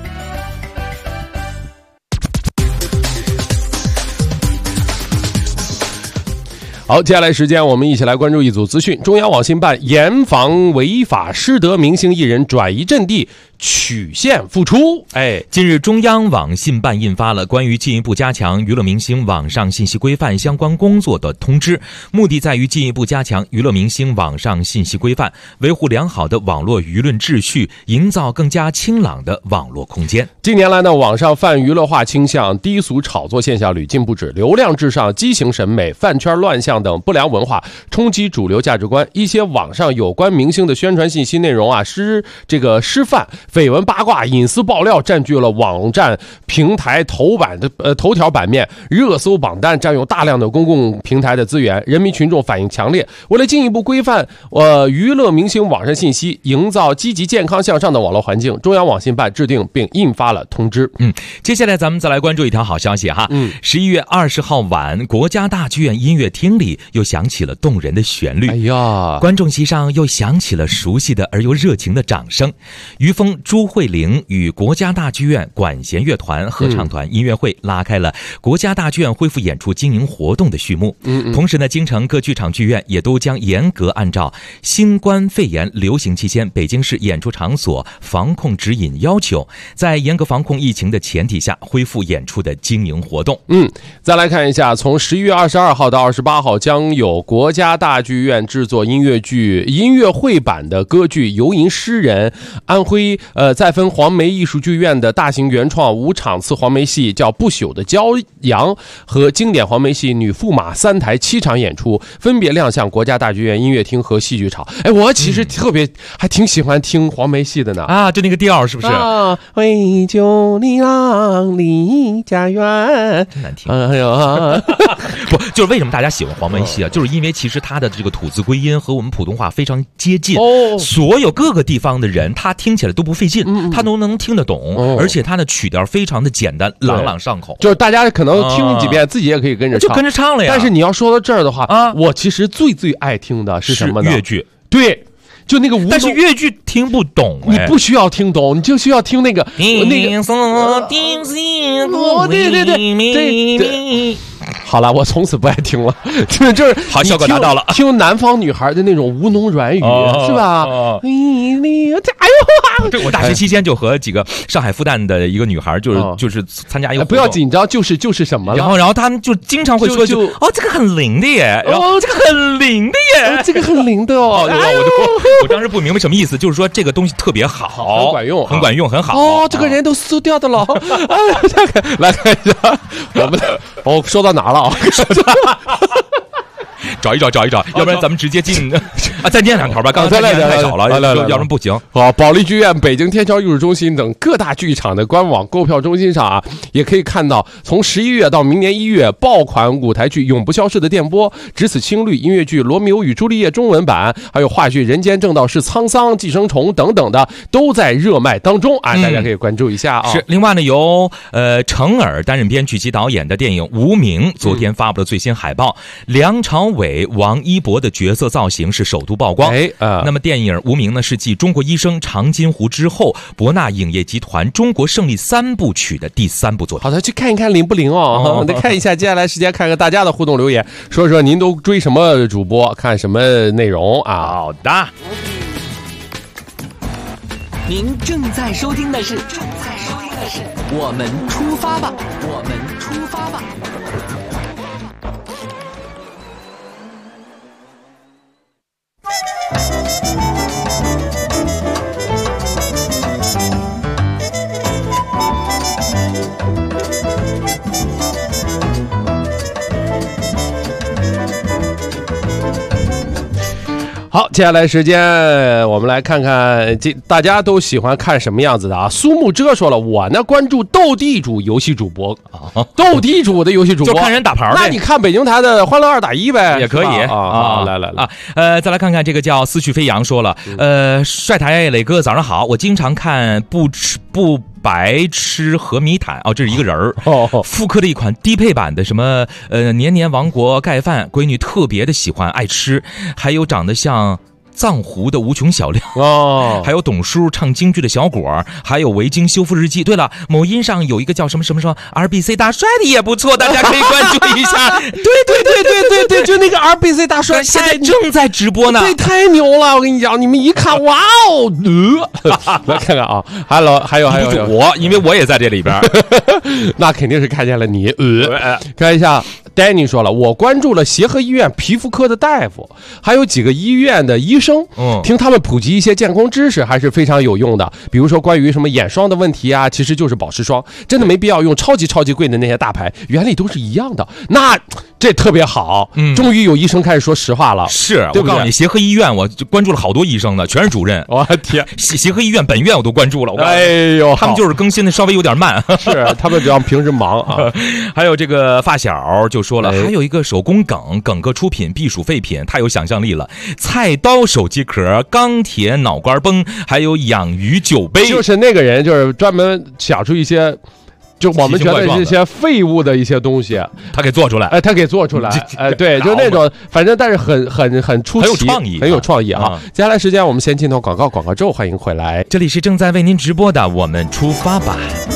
好，接下来时间我们一起来关注一组资讯。中央网信办严防违法失德明星艺人转移阵地，曲线复出。 近日中央网信办印发了关于进一步加强娱乐明星网上信息规范相关工作的通知，目的在于进一步加强娱乐明星网上信息规范，维护良好的网络舆论秩序，营造更加清朗的网络空间。 近年来呢，网上泛娱乐化倾向、低俗炒作现象屡禁不止，流量至上、畸形审美、饭圈乱象等不良文化冲击主流价值观，一些网上有关明星的宣传信息内容啊，失范、绯闻八卦、隐私爆料占据了网站平台头条版面、热搜榜单，占用大量的公共平台的资源，人民群众反应强烈。为了进一步规范娱乐明星网上信息，营造积极健康向上的网络环境，中央网信办制定并印发了通知。 接下来咱们再来关注一条好消息哈。11月20号晚，国家大剧院音乐厅里又响起了动人的旋律。观众席上又响起了熟悉的而又热情的掌声。于峰、朱慧玲与国家大剧院管弦乐团合唱团音乐会拉开了国家大剧院恢复演出经营活动的序幕。同时呢，京城各剧场剧院也都将严格按照新冠肺炎流行期间北京市演出场所防控指引要求，在严格防控疫情的前提下恢复演出的经营活动。 再来看一下，从11月22号到28号将有国家大剧院制作音乐会版的歌剧《游吟诗人》，安徽再分黄梅艺术剧院的大型原创5场次黄梅戏叫《不朽的骄阳》和经典黄梅戏《女驸马》3台7场演出，分别亮相国家大剧院音乐厅和戏剧场。我其实特别还挺喜欢听黄梅戏的呢。 就那个调是不是？ 为救你郎离家园， 真难听。不，就是为什么大家喜欢黄梅戏啊？就是因为其实它的这个吐字归音和我们普通话非常接近，所有各个地方的人他听起来都不费劲，他都能听得懂，而且他的曲调非常的简单，朗朗上口。 就是大家可能听几遍，自己也可以跟着唱， 就跟着唱了呀。 但是你要说到这儿的话，我其实最爱听的是什么呢？ 越剧。 对。就那个但是越剧听不懂， 你不需要听懂，你就需要听那个对。好了，我从此不爱听了，就是好，效果达到了。 听南方女孩的那种吴侬软语，是吧？哎呦，对，我大学期间就和几个上海复旦的一个女孩，就是参加一个活动， 不要紧张，就是什么了。 然后他们就经常会说，这个很灵的耶，然后这个很灵的耶， 这个很灵的哦。 我当时不明白什么意思，就是说这个东西特别好， 很管用， 很管用，很好。 这个人都输掉的了。来看一下，我说到哪了啊？ 找一找，要不然咱们直接进啊，再念两条吧。刚才念的太少了，要不然不行。 好，保利剧院、北京天桥艺术中心等各大剧场的官网购票中心上啊，也可以看到从11月到明年1月爆款舞台剧《永不消逝的电波》、只此青绿音乐剧《罗密欧与朱丽叶》中文版，还有话剧《人间正道是沧桑》、《寄生虫》等等的，都在热卖当中啊，大家可以关注一下啊。 是，另外呢，由程耳担任编剧及导演的电影《无名》昨天发布了最新海报，梁朝伟、王一博的角色造型是首度曝光。那么电影《无名》呢，是继《中国医生》《长津湖》之后，博纳影业集团中国胜利3部曲的第3部作品。 好的，去看一看灵不灵哦。再看一下，接下来时间看看大家的互动留言，说说您都追什么主播，看什么内容啊？ 好的。 您正在收听的是我们出发吧，我们出发吧。 好，接下来时间我们来看看大家都喜欢看什么样子的啊？苏木遮说了，我呢关注斗地主游戏主播斗地主的游戏主播就看人打牌。 那你看北京台的欢乐2打1呗， 也可以啊。来， 再来看看这个叫思绪飞扬说了，帅台磊哥早上好，我经常看不白吃和米坦哦，这是一个人儿复刻的一款低配版的什么年年王国盖饭，闺女特别的喜欢爱吃，还有长得像藏狐的无穷小亮哦， 还有董叔唱京剧的小果，还有维京修复日记。对了，某音上有一个叫什么 RBC 大帅的也不错，大家可以关注一下。 对，就那个 RBC 大帅现在正在直播呢， 对，太牛了！我跟你讲，你们一看，哇哦，来看看啊，还有我，因为我也在这里边， 那肯定是看见了你。看一下 ，Danny 说了，我关注了协和医院皮肤科的大夫，还有几个医院的医生，听他们普及一些健康知识还是非常有用的。比如说关于什么眼霜的问题啊，其实就是保湿霜，真的没必要用超级贵的那些大牌，原理都是一样的。那这特别好，终于有医生开始说实话了。 是，我告诉你，协和医院我就关注了好多医生呢，全是主任。 我天， 协和医院本院我都关注了。 哎呦， 他们就是更新的稍微有点慢， 是他们只要平时忙啊。 还有这个发小就说了，还有一个手工梗哥出品必属废品，太有想象力了。菜刀手机壳、钢铁脑瓜崩，还有养鱼酒杯， 就是那个人，就是专门想出一些。就我们觉得这些废物的一些东西， 他给做出来， 他给做出来，对，就那种，反正但是很出奇，很有创意啊！接下来时间我们先进到广告之后，欢迎回来， 这里是正在为您直播的，我们出发吧。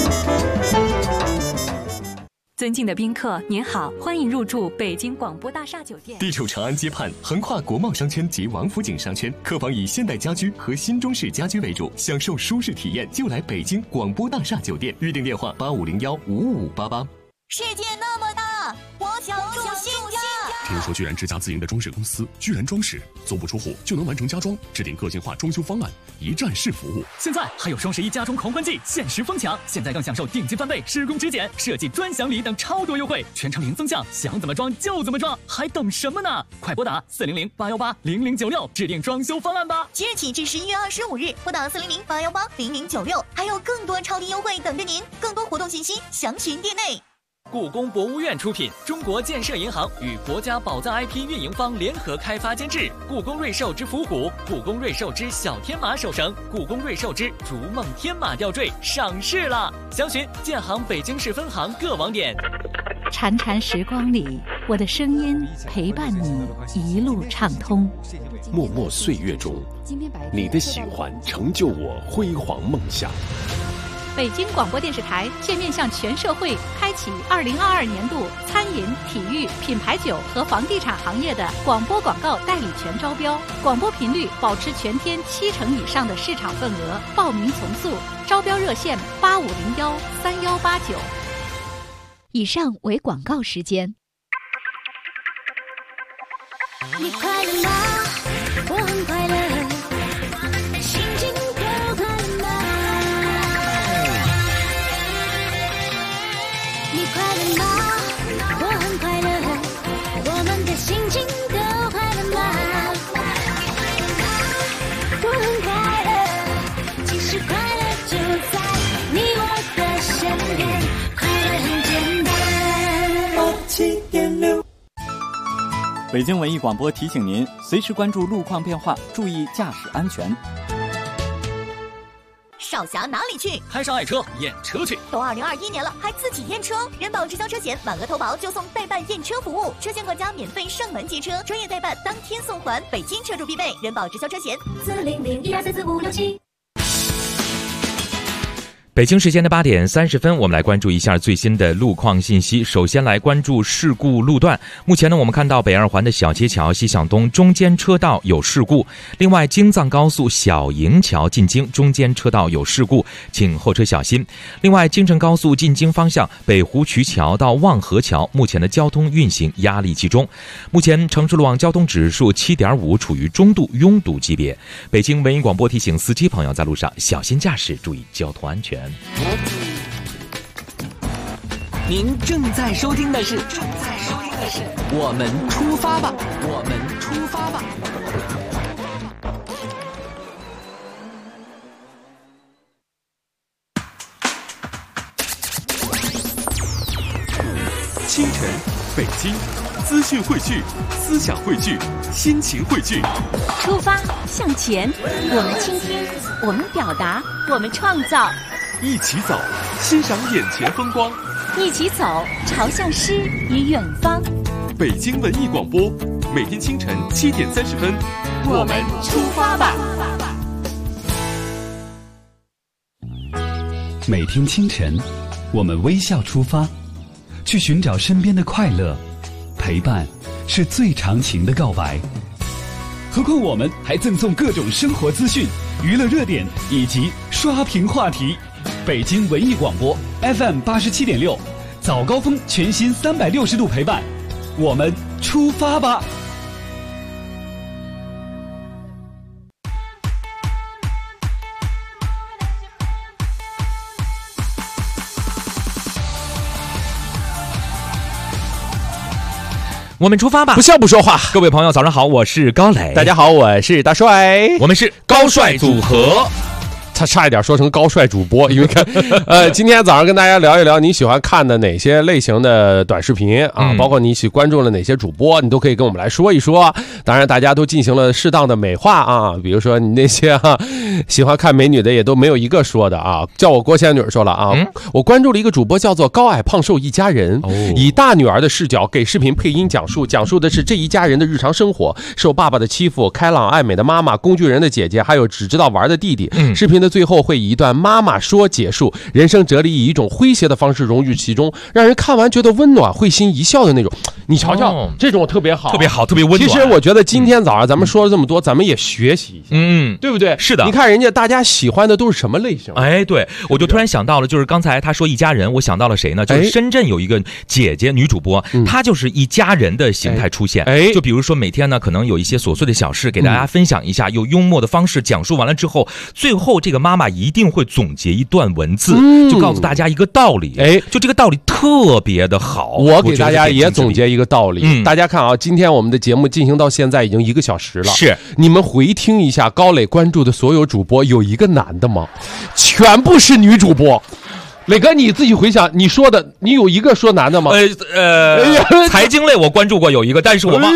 尊敬的宾客，您好，欢迎入住北京广播大厦酒店。 地处长安街畔，横跨国贸商圈及王府井商圈，客房以现代家居和新中式家居为主，享受舒适体验就来北京广播大厦酒店。预订电话8501-55588。 世界那么大，我想住新家。 听说居然之家自营的装饰公司居然装饰足不出户就能完成家装，制定个性化装修方案，一站式服务。 现在还有双11家装狂欢季，限时疯抢！现在更享受定金翻倍、施工质检、设计专享礼等超多优惠，全程零增项，想怎么装就怎么装，还等什么呢？快拨打400-818-0096制定装修方案吧！ 即日起至11月25日，拨打400-818-0096，还有更多超低优惠等着您。更多活动信息详询店内。 故宫博物院出品，中国建设银行与国家宝藏 IP 运营方联合开发监制。故宫瑞兽之伏虎、故宫瑞兽之小天马手绳、故宫瑞兽之逐梦天马吊坠上市了，详询建行北京市分行各网点。 潺潺时光里，我的声音陪伴你一路畅通。 默默岁月中，你的喜欢成就我辉煌梦想。 北京广播电视台现面向全社会开启2022年度餐饮、体育、品牌酒和房地产行业的广播广告代理权招标，广播频率保持全天70%以上的市场份额，报名从速，招标热线8501-3189。以上为广告时间。 你快乐吗？我很快乐，心情够快乐吗？你快乐吗？我很快乐，我们的心情都北京文艺广播提醒您，随时关注路况变化，注意驾驶安全。 少侠哪里去？ 开上爱车验车去。 都2021年了，还自己验车？人保直销车险满额投保就送代办验车服务，车险管家免费上门接车，专业代办当天送还，北京车主必备。人保直销车险40012344567。 北京时间的8点30分，我们来关注一下最新的路况信息。首先来关注事故路段。目前呢，我们看到北二环的小街桥西向东中间车道有事故。另外，京藏高速小营桥进京中间车道有事故，请后车小心。另外，京承高速进京方向北湖渠桥到望河桥，目前的交通运行压力集中。目前城市路网交通指数7.5，处于中度拥堵级别。北京文艺广播提醒司机朋友在路上小心驾驶，注意交通安全。 您正在收听的是我们出发吧，我们出发吧。 清晨，北京，资讯汇聚，思想汇聚，心情汇聚。 出发，向前，我们倾听，我们表达，我们创造。 一起走，欣赏眼前风光。 一起走，朝向诗与远方。 北京文艺广播，每天清晨7点30分，我们出发吧。 每天清晨，我们微笑出发，去寻找身边的快乐。陪伴是最长情的告白。何况我们还赠送各种生活资讯、娱乐热点以及刷屏话题。北京文艺广播 FM 87.6，早高峰全新360度陪伴，我们出发吧。 我们出发吧， 不笑不说话。 各位朋友早上好，我是高磊。 大家好，我是大帅。 我们是高帅组合。 他差一点说成高帅主播，因为看，今天早上跟大家聊一聊你喜欢看的哪些类型的短视频啊，包括你一起关注了哪些主播，你都可以跟我们来说一说。当然，大家都进行了适当的美化啊，比如说你那些喜欢看美女的也都没有一个说的啊。叫我郭仙女说了啊，我关注了一个主播叫做高矮胖瘦一家人，以大女儿的视角给视频配音讲述的是这一家人的日常生活，受爸爸的欺负，开朗爱美的妈妈，工具人的姐姐，还有只知道玩的弟弟。视频的最后会以一段妈妈说结束，人生哲理以一种诙谐的方式融入其中，让人看完觉得温暖会心一笑的那种。你瞧瞧，这种特别好， 特别好，特别温暖。 其实我觉得今天早上咱们说了这么多，咱们也学习一下，对不对？ 是的。 你看人家大家喜欢的都是什么类型？ 哎，对，我就突然想到了，就是刚才他说一家人，我想到了谁呢？就是深圳有一个姐姐女主播，她就是一家人的形态出现。就比如说每天呢，可能有一些琐碎的小事给大家分享一下，用幽默的方式讲述完了之后，最后这个妈妈一定会总结一段文字，就告诉大家一个道理。就这个道理特别的好。 我给大家也总结一个道理。大家看啊，今天我们的节目进行到现在已经1个小时了。 是， 你们回听一下高磊关注的所有主播，有一个男的吗？全部是女主播。磊哥，你自己回想，你说的，你有一个说男的吗？ 财经类我关注过有一个，但是我忘。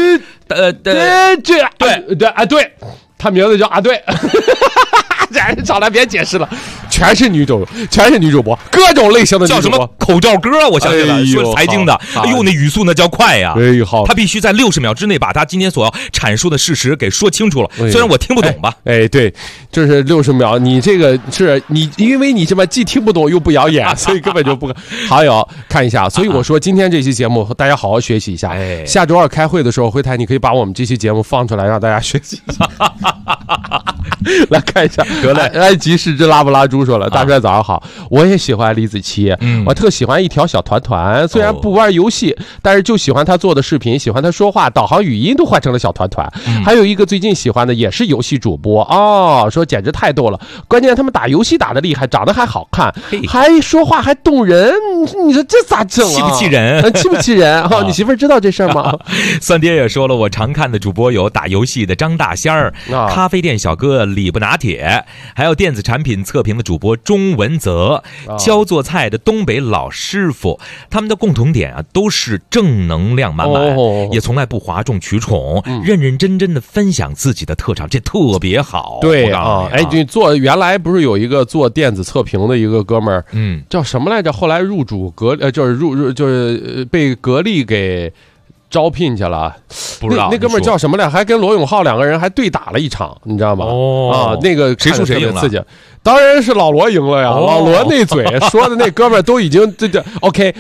对，他名字叫阿对。找来别解释了，全是女主播，各种类型的女主播。 叫什么口罩歌？我想起来了，说财经的。哎呦，那语速那叫快呀！ 好， 他必须在60秒之内把他今天所要阐述的事实给说清楚了。虽然我听不懂吧。 对，就是60秒。你这个是你，因为你这么既听不懂又不养眼，所以根本就不。好友看一下，所以我说今天这期节目大家好好学习一下。下周2开会的时候，回台你可以把我们这期节目放出来，让大家学习一下。来看一下。得嘞，埃及是只拉布拉猪说了，大帅早上好，我也喜欢李子柒，我特喜欢一条小团团，虽然不玩游戏，但是就喜欢他做的视频，喜欢他说话，导航语音都换成了小团团。还有一个最近喜欢的也是游戏主播说简直太逗了，关键他们打游戏打得厉害，长得还好看，还说话还动人，你说这咋整啊？ 气不气人？ 气不气人？你媳妇儿知道这事儿吗？ 酸爹也说了，我常看的主播有打游戏的张大仙儿，咖啡店小哥李不拿铁，还有电子产品测评的主播钟文泽，教做菜的东北老师傅，他们的共同点啊都是正能量满满，也从来不哗众取宠，认认真真的分享自己的特长，这特别好。 对啊，哎，你做原来不是有一个做电子测评的一个哥们儿，叫什么来着？后来入主就是被格力给招聘去了， 不知道那哥们儿叫什么来？还跟罗永浩两个人还对打了一场，你知道吗？那个谁输谁赢了？ 刺激。当然是老罗赢了呀！老罗那嘴说的那哥们儿都已经这 OK，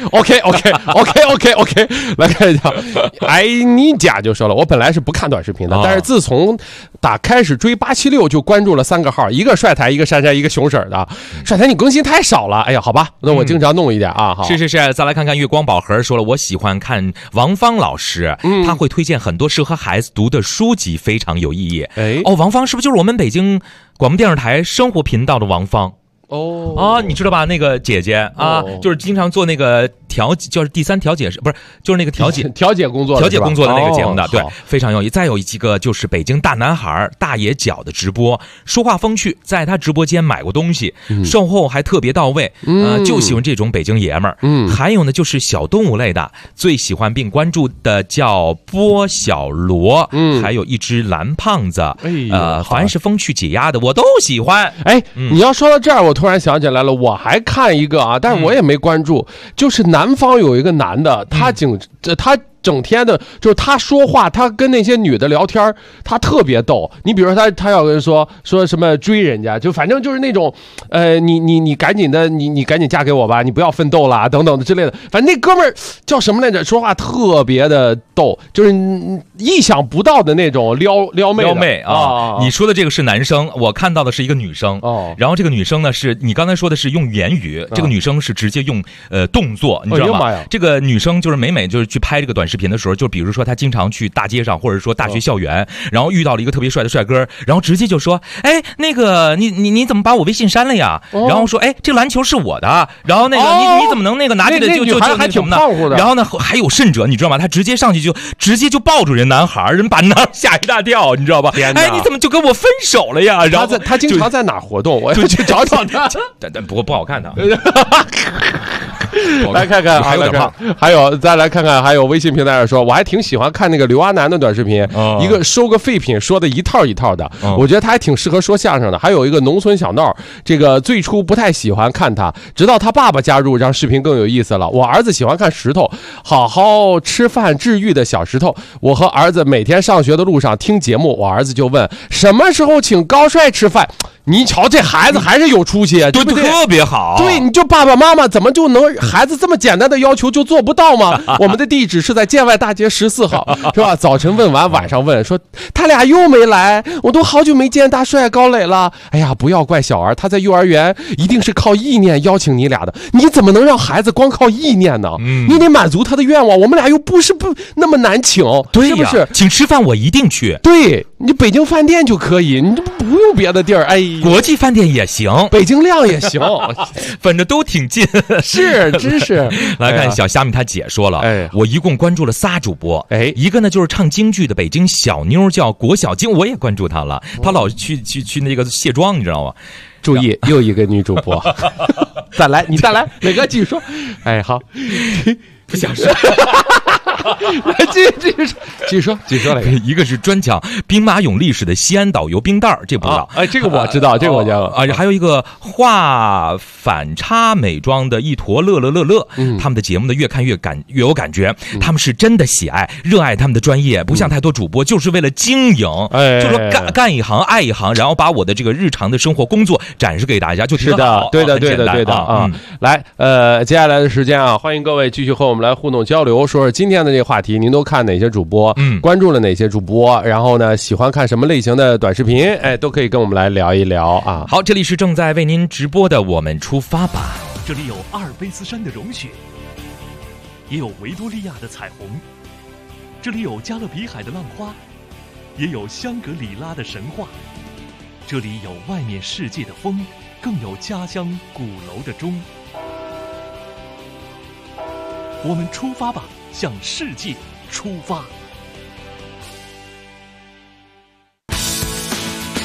来看一下，哎，你家就说了，我本来是不看短视频的，但是自从开始追876就关注了3个号，一个帅台，一个珊珊，一个熊婶的。帅台你更新太少了，哎呀，好吧，那我经常弄一点啊。好， 是，再来看看月光宝盒说了，我喜欢看王芳老师，他会推荐很多适合孩子读的书籍，非常有意义。王芳是不是就是我们北京广播电视台生活频道的王芳？你知道吧？那个姐姐啊，就是经常做那个就是第3调解，不是就是那个调解工作的那个节目的，对，非常有意义。再有一个就是北京大男孩大野角的直播，说话风趣，在他直播间买过东西，售后还特别到位，就喜欢这种北京爷们儿。还有呢，就是小动物类的，最喜欢并关注的叫波小罗，还有一只蓝胖子，凡是风趣解压的我都喜欢。 哎，你要说到这儿，我突然想起来了，我还看一个啊，但是我也没关注，就是南方有一个男的，他整天的，就是他说话，他跟那些女的聊天，他特别逗。你比如说他要跟说什么追人家，就反正就是那种，你赶紧的，你赶紧嫁给我吧，你不要奋斗啦等等的之类的。反正那哥们儿叫什么来着？说话特别的逗，就是意想不到的那种撩妹啊。 你说的这个是男生，我看到的是一个女生。然后这个女生呢，是你刚才说的是用言语，这个女生是直接用动作，你知道吗？这个女生就是每就是去拍这个短视频的时候，就比如说她经常去大街上，或者说大学校园，然后遇到了一个特别帅的帅哥，然后直接就说：“哎，那个你怎么把我微信删了呀？”然后说：“哎，这个篮球是我的。”然后那个你怎么能那个拿这个就还挺胖乎的。 然后呢，还有甚者，你知道吗？他直接上去就直接就抱住人男孩，人把男孩吓一大跳，你知道吧？哎，你怎么就跟我分手了呀？然后他经常在哪活动？我要去找找他。 但不过不好看的。 来看看， 还有点胖。 还有再来看看，还有微信平台上说，我还挺喜欢看那个刘阿南的短视频，一个收个废品说的一套一套的，我觉得他还挺适合说相声的。还有一个农村小闹，这个最初不太喜欢看他，直到他爸爸加入，让视频更有意思了。我儿子喜欢看石头，好好吃饭治愈的小石头。我和儿子每天上学的路上听节目，我儿子就问什么时候请高帅吃饭。你瞧这孩子还是有出息，对不对？ 特别好。 对，你就爸爸妈妈怎么就能孩子这么简单的要求就做不到吗？我们的地址是在建外大街14号，是吧？早晨问完，晚上问，说他俩又没来，我都好久没见大帅高磊了。哎呀，不要怪小儿，他在幼儿园一定是靠意念邀请你俩的。你怎么能让孩子光靠意念呢？你得满足他的愿望。我们俩又不那么难请， 对呀， 是不是？ 请吃饭我一定去。 对，你北京饭店就可以，你不用别的地儿。哎。 国际饭店也行， 北京亮也行， 反正都挺近。 是，真是。 来看小虾米他姐说了，我一共关注了3主播，一个呢就是唱京剧的北京小妞叫郭小晶，我也关注她了，她老去那个卸妆，你知道吗？ 注意，又一个女主播。你再来，磊哥继续说。哎，好， 不想说。 继续说了。 一个是专讲兵马俑历史的西安导游冰袋，这不知道。 这个我知道，这个我知道。 还有一个画反差美妆的一坨乐，他们的节目呢越看越有感觉，他们是真的喜爱热爱他们的专业，不像太多主播就是为了经营，就说干一行爱一行，然后把我的这个日常的生活工作展示给大家，就挺好。 对的啊。来，接下来的时间啊，欢迎各位继续和我们来互动交流，说说今天的这个话题，您都看哪些主播？关注了哪些主播？然后呢，喜欢看什么类型的短视频？哎，都可以跟我们来聊一聊啊。 好，这里是正在为您直播的《我们出发吧》。 这里有阿尔卑斯山的融雪，也有维多利亚的彩虹；这里有加勒比海的浪花，也有香格里拉的神话；这里有外面世界的风，更有家乡鼓楼的钟。我们出发吧，向世界出发。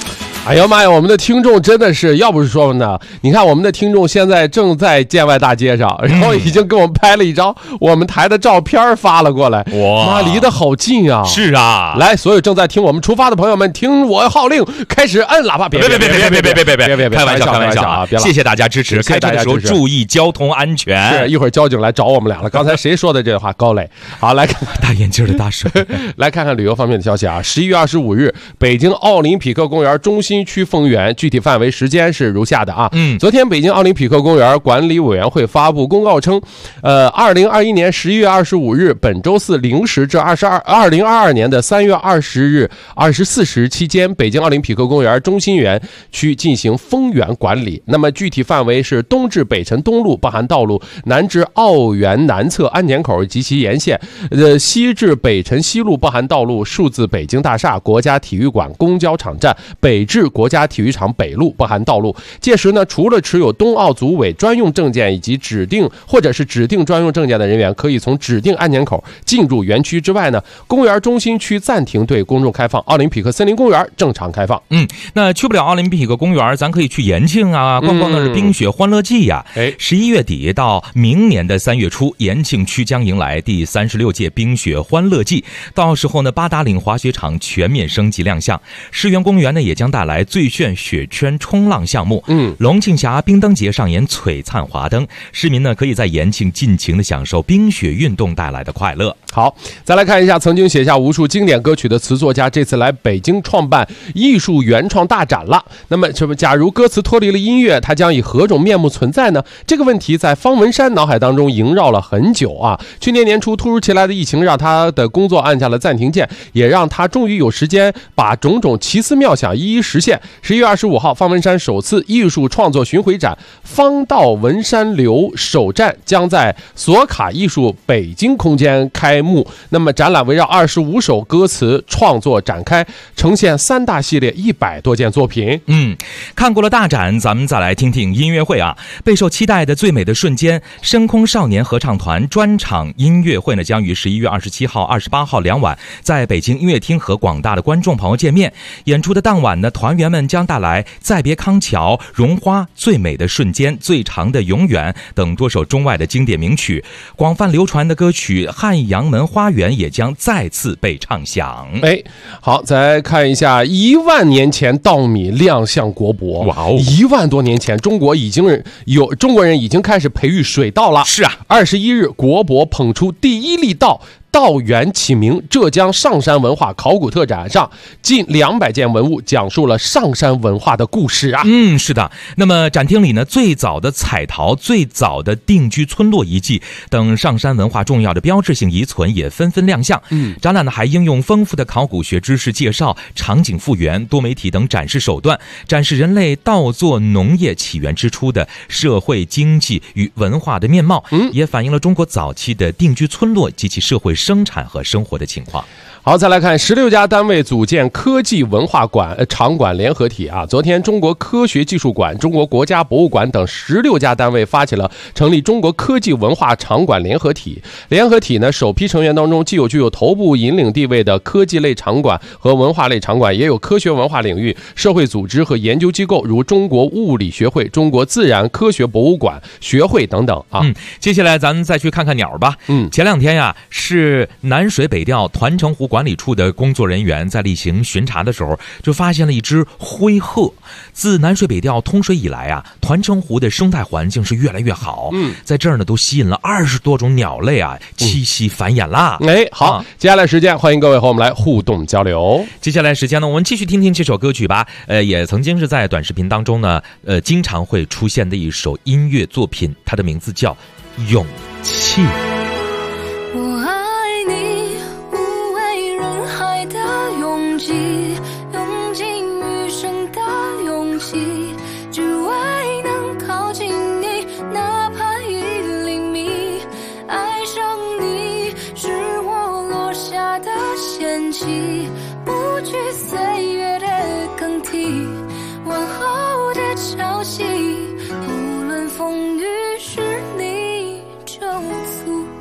哎呀妈呀，我们的听众真的是，要不是说呢，你看我们的听众现在正在建外大街上，然后已经给我们拍了一张我们台的照片发了过来。哇，妈，离得好近啊！ 是啊， 来，所有正在听我们出发的朋友们，听我号令，开始摁喇叭！别， 开玩笑啊！谢谢大家支持，开车的时候注意交通安全。 是，一会儿交警来找我们俩了。刚才谁说的这话？高磊。好，来看大眼镜的大水。 来看看旅游方面的消息啊！11月25日，北京奥林匹克公园中心区封园，具体范围时间是如下的啊。昨天北京奥林匹克公园管理委员会发布公告称，2021年11月25日本周四0时至2022年的3月20日24时期间，北京奥林匹克公园中心园区进行封园管理。那么具体范围是东至北辰东路（包含道路），南至奥园南侧安检口及其沿线，西至北辰西路（包含道路），数字北京大厦、国家体育馆、公交场站，北至国家体育场北路（包含道路）。届时呢，除了持有冬奥组委专用证件以及指定专用证件的人员，可以从指定安检口进入园区之外呢，公园中心区暂停对公众开放，奥林匹克森林公园正常开放。 那去不了奥林匹克公园，咱可以去延庆啊，逛逛那是冰雪欢乐季呀。11月底到明年的3月初，延庆区将迎来第36届冰雪欢乐季，到时候呢，八达岭滑雪场全面升级亮相，世园公园呢也将带来最炫雪圈冲浪项目。龙庆峡冰灯节上演璀璨华灯，市民呢可以在延庆尽情的享受冰雪运动带来的快乐。 好，再来看一下曾经写下无数经典歌曲的词作家，这次来北京创办艺术原创大展了。那么假如歌词脱离了音乐，它将以何种面目存在呢？这个问题在方文山脑海当中萦绕了很久啊。去年年初突如其来的疫情让他的工作按下了暂停键，也让他终于有时间把种种奇思妙想一一实现。11月25号，方文山首次艺术创作巡回展方道文山流首站将在索卡艺术北京空间开幕。那么展览围绕25首歌词创作展开，呈现3大系列100多件作品。 看过了大展，咱们再来听听音乐会啊。备受期待的最美的瞬间深空少年合唱团专场音乐会呢，将于11月27号、28号2晚在北京音乐厅和广大的观众朋友见面。演出的当晚呢，团员们将带来《再别康桥》、《绒花》、《最美的瞬间》、《最长的永远》等多首中外的经典名曲，广泛流传的歌曲《汉阳门花园》也将再次被唱响。 好，再看一下1万年前稻米亮相国博。哇哦，1万多年前，中国人已经开始培育水稻了。 是啊 ，21日，国博捧出第一粒稻。稻源启明浙江上山文化考古特展上，近200件文物讲述了上山文化的故事啊。 是的。那么展厅里呢，最早的彩陶、最早的定居村落遗迹等上山文化重要的标志性遗存也纷纷亮相。展览呢还应用丰富的考古学知识介绍、场景复原、多媒体等展示手段，展示人类稻作农业起源之初的社会经济与文化的面貌，也反映了中国早期的定居村落及其社会生产和生活的情况。 好，再来看16家单位组建科技文化场馆联合体啊。昨天，中国科学技术馆、中国国家博物馆等16家单位发起了成立中国科技文化场馆联合体。联合体呢，首批成员当中既有具有头部引领地位的科技类场馆和文化类场馆，也有科学文化领域社会组织和研究机构，如中国物理学会、中国自然科学博物馆学会等等啊。 接下来咱们再去看看鸟吧。前2天呀，是南水北调团城湖管理处的工作人员在例行巡查的时候，就发现了一只灰鹤。自南水北调通水以来啊，团城湖的生态环境是越来越好。在这儿呢，都吸引了20多种鸟类啊栖息繁衍啦。 好，接下来时间欢迎各位和我们来互动交流。 接下来时间呢，我们继续听听这首歌曲吧。也曾经是在短视频当中呢，经常会出现的一首音乐作品，它的名字叫《勇气》。 我爱你，无畏人海的勇气，用尽余生的勇气，只为能靠近你，哪怕1厘米。爱上你是我落下的陷阱，不惧岁月的更替，往后的潮汐，无论风雨是你就足。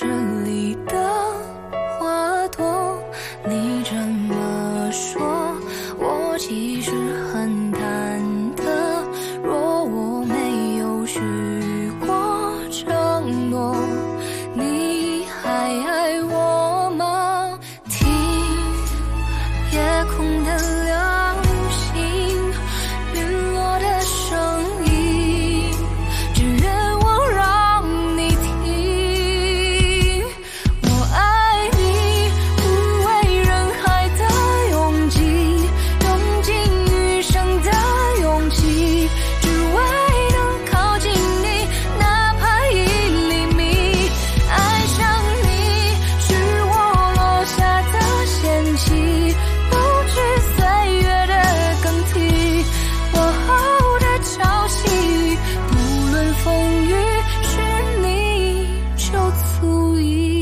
池里的花朵。你这么说，我其实很忐忑。若我没有许过承诺，你还爱我吗？听夜空的流星，陨落的声音，只愿我让你听。我爱你，不为人海的拥挤，用尽余生的勇气，只为能靠近你，哪怕1厘米。爱上你，是我落下的仙气，不知岁月的更替，我后的潮汐，不论风雨，是你就足矣。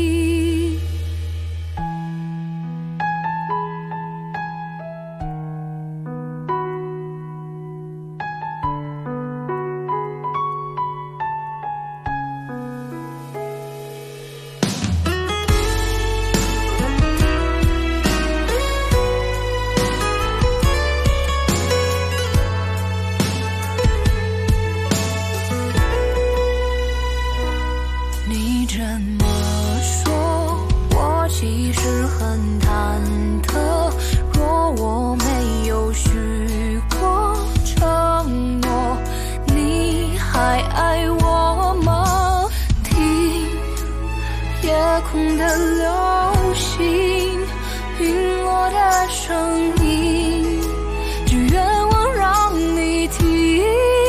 你这么说，我其实很忐忑。若我没有许过承诺，你还爱我吗？听夜空的流星，陨落的声音，只愿我让你听。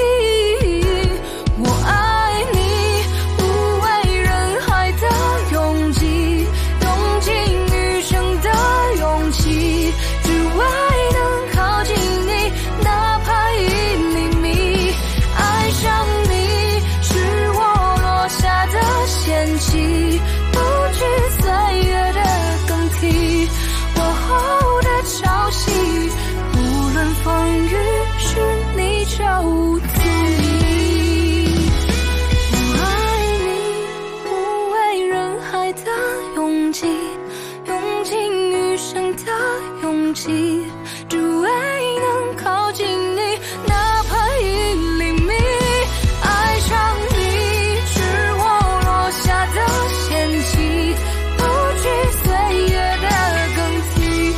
我爱你，不为人海的拥挤，用尽余生的勇气，只为能靠近你，哪怕1厘米。爱上你，是我落下的仙气，不知岁月的更替，我后的潮汐，无论风雨，是你就足矣。我爱你，不为人海的拥挤，用尽余生的勇气，只为能靠近你，哪怕1厘米。爱上你，是我落下的仙气，不知岁月的更替，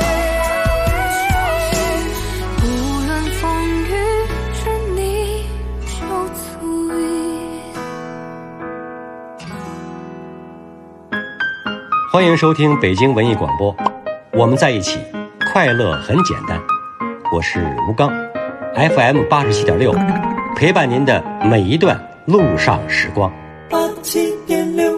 无论风雨，是你就足矣。 欢迎收听北京文艺广播，我们在一起，快乐很简单。我是吴刚 ，FM 87.6，陪伴您的每一段路上时光。 87.6。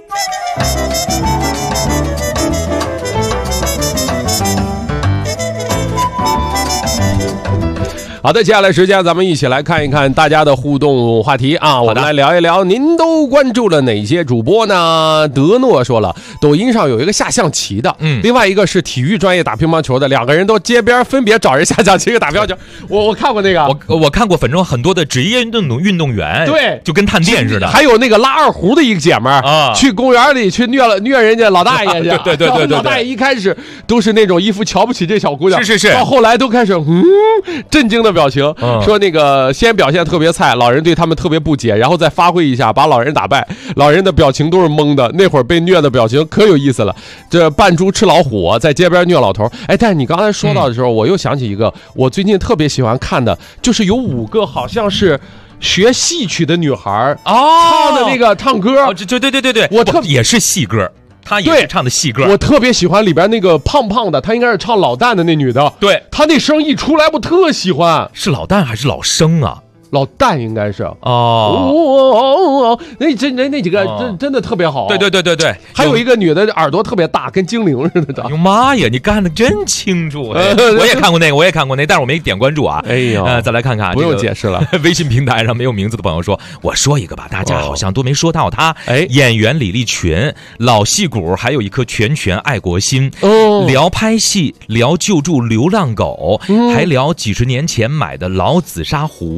好的，接下来时间咱们一起来看一看大家的互动话题啊，我们来聊一聊您都关注了哪些主播呢？德诺说了，抖音上有一个下象棋的，另外一个是体育专业打乒乓球的，两个人都街边分别找人下象棋跟打乒乓球。我看过那个， 我看过，反正很多的职业运动员， 对， 就跟探店似的。 还有那个拉二胡的一个姐们儿啊， 去公园里去虐人家老大爷去， 对， 老大爷一开始都是那种一副瞧不起这小姑娘， 是， 到后来都开始震惊的表情，说那个先表现特别菜，老人对他们特别不解，然后再发挥一下把老人打败，老人的表情都是懵的，那会儿被虐的表情可有意思了，这扮猪吃老虎，在街边虐老头。哎，但是你刚才说到的时候，我又想起一个我最近特别喜欢看的，就是有5个好像是学戏曲的女孩唱的那个唱歌， 对，我也是戏歌。她也是唱的戏歌， 我特别喜欢里边那个胖胖的，她应该是唱老旦的那女的， 对， 她那声一出来我特喜欢。 是老旦还是老生啊？ 老旦应该是那几个真的特别好。 对， 还有一个女的耳朵特别大，跟精灵似的。 哎呦妈呀，你干的真清楚！我也看过那个，但是我没点关注啊。 哎呀， 再来看看， 不用解释了。 微信平台上没有名字的朋友说，我说一个吧，大家好像都没说到他。演员李立群，老戏骨，还有一颗拳爱国心。聊拍戏，聊救助流浪狗，还聊几十年前买的老紫砂壶。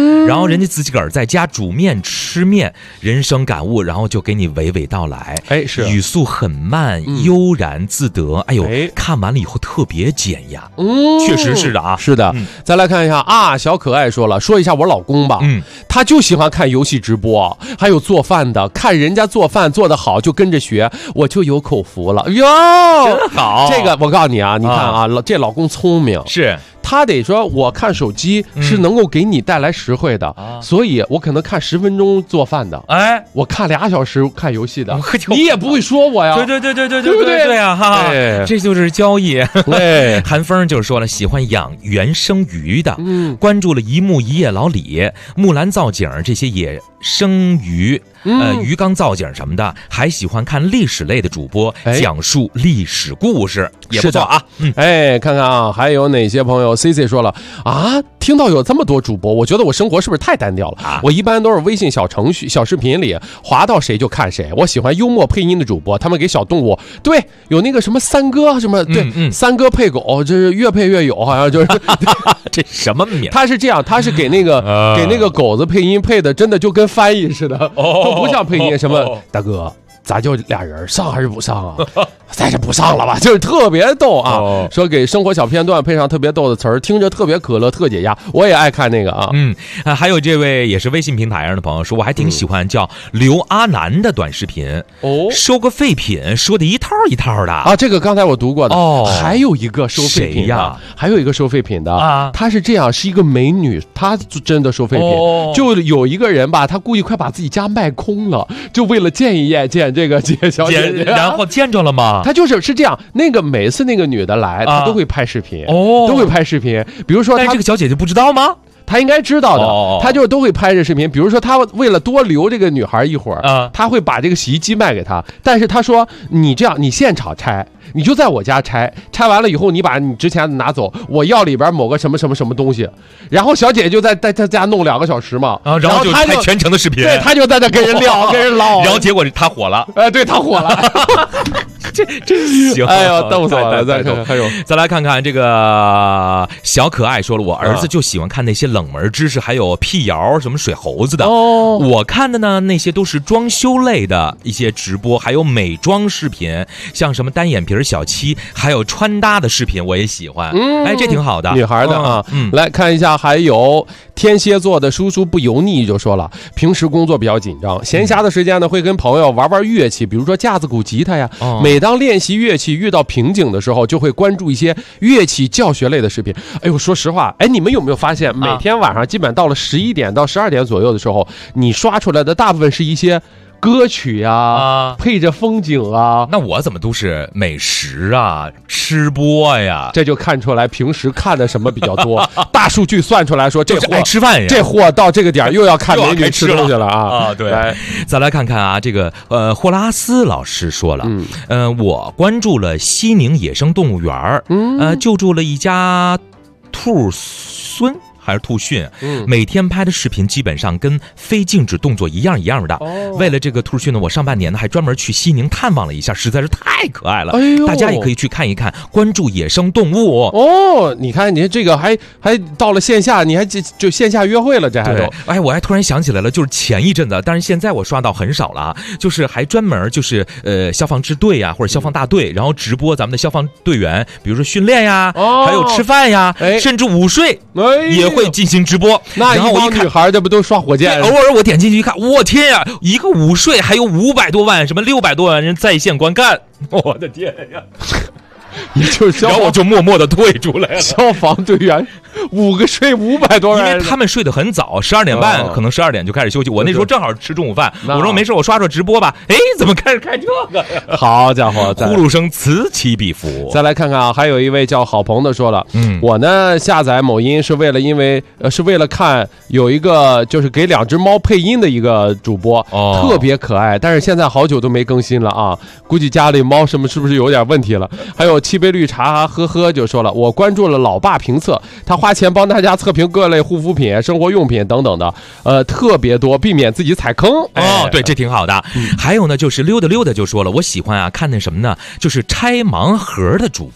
然后人家自己个儿在家煮面吃面，人生感悟，然后就给你娓娓道来。 哎，是语速很慢，悠然自得。哎呦，看完了以后特别减压。确实是的啊， 是的。再来看一下啊，小可爱说一下我老公吧，他就喜欢看游戏直播，还有做饭的，看人家做饭做得好就跟着学，我就有口福了。哟， 真好！ 这个我告诉你啊，你看啊，这老公聪明， 是他得说我看手机是能够给你带来实惠的，所以我可能看10分钟做饭的，哎，我看2小时看游戏的，你也不会说我呀。 对不对啊，哈，这就是交易。 对， 韩风就说了，喜欢养原生鱼的，关注了一木一叶老李、木兰造景这些野生鱼，鱼缸造景什么的，还喜欢看历史类的主播讲述历史故事，也不错啊。 哎，看看啊，还有哪些朋友 ？CC 说了啊，听到有这么多主播，我觉得我生活是不是太单调了？我一般都是微信小程序、小视频里滑到谁就看谁。我喜欢幽默配音的主播，他们给小动物，对，有那个什么三哥什么，对，三哥配狗，这是越配越有，好像就是这什么名？ 他是这样，他是给那个狗子配音，配的真的就跟翻译似的，都不像配音。什么大哥？咋就俩人上还是不上啊？咱是不上了吧，就是特别逗啊！说给生活小片段配上特别逗的词儿，听着特别可乐，特解压。我也爱看那个啊。 还有这位也是微信平台上的朋友说，我还挺喜欢叫刘阿南的短视频收个废品说的一套一套的啊。这个刚才我读过的还有一个收废品的，还有一个收废品的啊。她是这样，是一个美女，她真的收废品。就有一个人吧，他故意快把自己家卖空了，就为了见一眼见这个小姐姐， 然后见着了吗？ 他就是这样，那个每次那个女的来，她都会拍视频，都会拍视频。比如说， 但这个小姐姐不知道吗？ 她应该知道的，她就都会拍这视频。比如说，她为了多留这个女孩一会儿，她会把这个洗衣机卖给她。但是她说：“你这样，你现场拆，你就在我家拆，拆完了以后，你把你之前的拿走，我要里边某个什么什么什么东西。”然后小姐姐就在她家弄2个小时嘛， 然后就拍全程的视频， 对，她就在那跟人聊，跟人唠， 然后结果她火了， 对，她火了。 这真行！ 哎呦，逗死我了！ 再来看看这个小可爱说了，我儿子就喜欢看那些冷门知识，还有辟谣什么水猴子的。我看的呢，那些都是装修类的一些直播，还有美妆视频，像什么单眼皮小七，还有穿搭的视频，我也喜欢。哎，这挺好的， 女孩的啊。来看一下，还有天蝎座的叔叔不油腻就说了，平时工作比较紧张，闲暇的时间呢会跟朋友玩乐器，比如说架子鼓、吉他呀。每当练习乐器遇到瓶颈的时候，就会关注一些乐器教学类的视频。哎呦，说实话，你们有没有发现，每天晚上基本到了11点到12点左右的时候，你刷出来的大部分是一些歌曲呀，配着风景啊。 那我怎么都是美食啊、吃播呀？ 这就看出来平时看的什么比较多。大数据算出来说，这货爱吃饭呀， 这货到这个点又要看美女吃东西了啊！ 对，再来看看啊，这个霍拉斯老师说了，我关注了西宁野生动物园，救助了一家兔孙。还是兔训，每天拍的视频基本上跟非静止动作一样的。为了这个兔训呢，我上半年呢还专门去西宁探望了一下，实在是太可爱了。大家也可以去看一看，关注野生动物哦。你看，你这个还到了线下，你还就线下约会了，这还都。 哎，我还突然想起来了，就是前一阵子，但是现在我刷到很少了啊，就是还专门就是消防支队呀，或者消防大队，然后直播咱们的消防队员，比如说训练呀，还有吃饭呀，甚至午睡也会进行直播。 然后我一看，女孩这不都刷火箭？ 偶尔我点进去一看，我天呀，一个午睡还有500多万，什么600多万人在线观看，我的天呀！ 也就是然后我就默默的退出来了。 消防队员5个睡500多人， 因为他们睡得很早，12点半可能12点就开始休息。我那时候正好吃中午饭，我说没事，我刷直播吧。哎，怎么开始看这个呀？ 好家伙， 呼噜声此起彼伏。 再来看看啊，还有一位叫郝鹏的说了，我呢下载某音是为了看有一个就是给2只猫配音的一个主播，特别可爱，但是现在好久都没更新了啊，估计家里猫是不是有点问题了？还有七杯绿茶呵呵就说了，我关注了老爸评测，他花钱帮大家测评各类护肤品、生活用品等等的，特别多，避免自己踩坑。 对，这挺好的。还有呢，就是溜达就说了，我喜欢啊看那什么呢，就是拆盲盒的主播。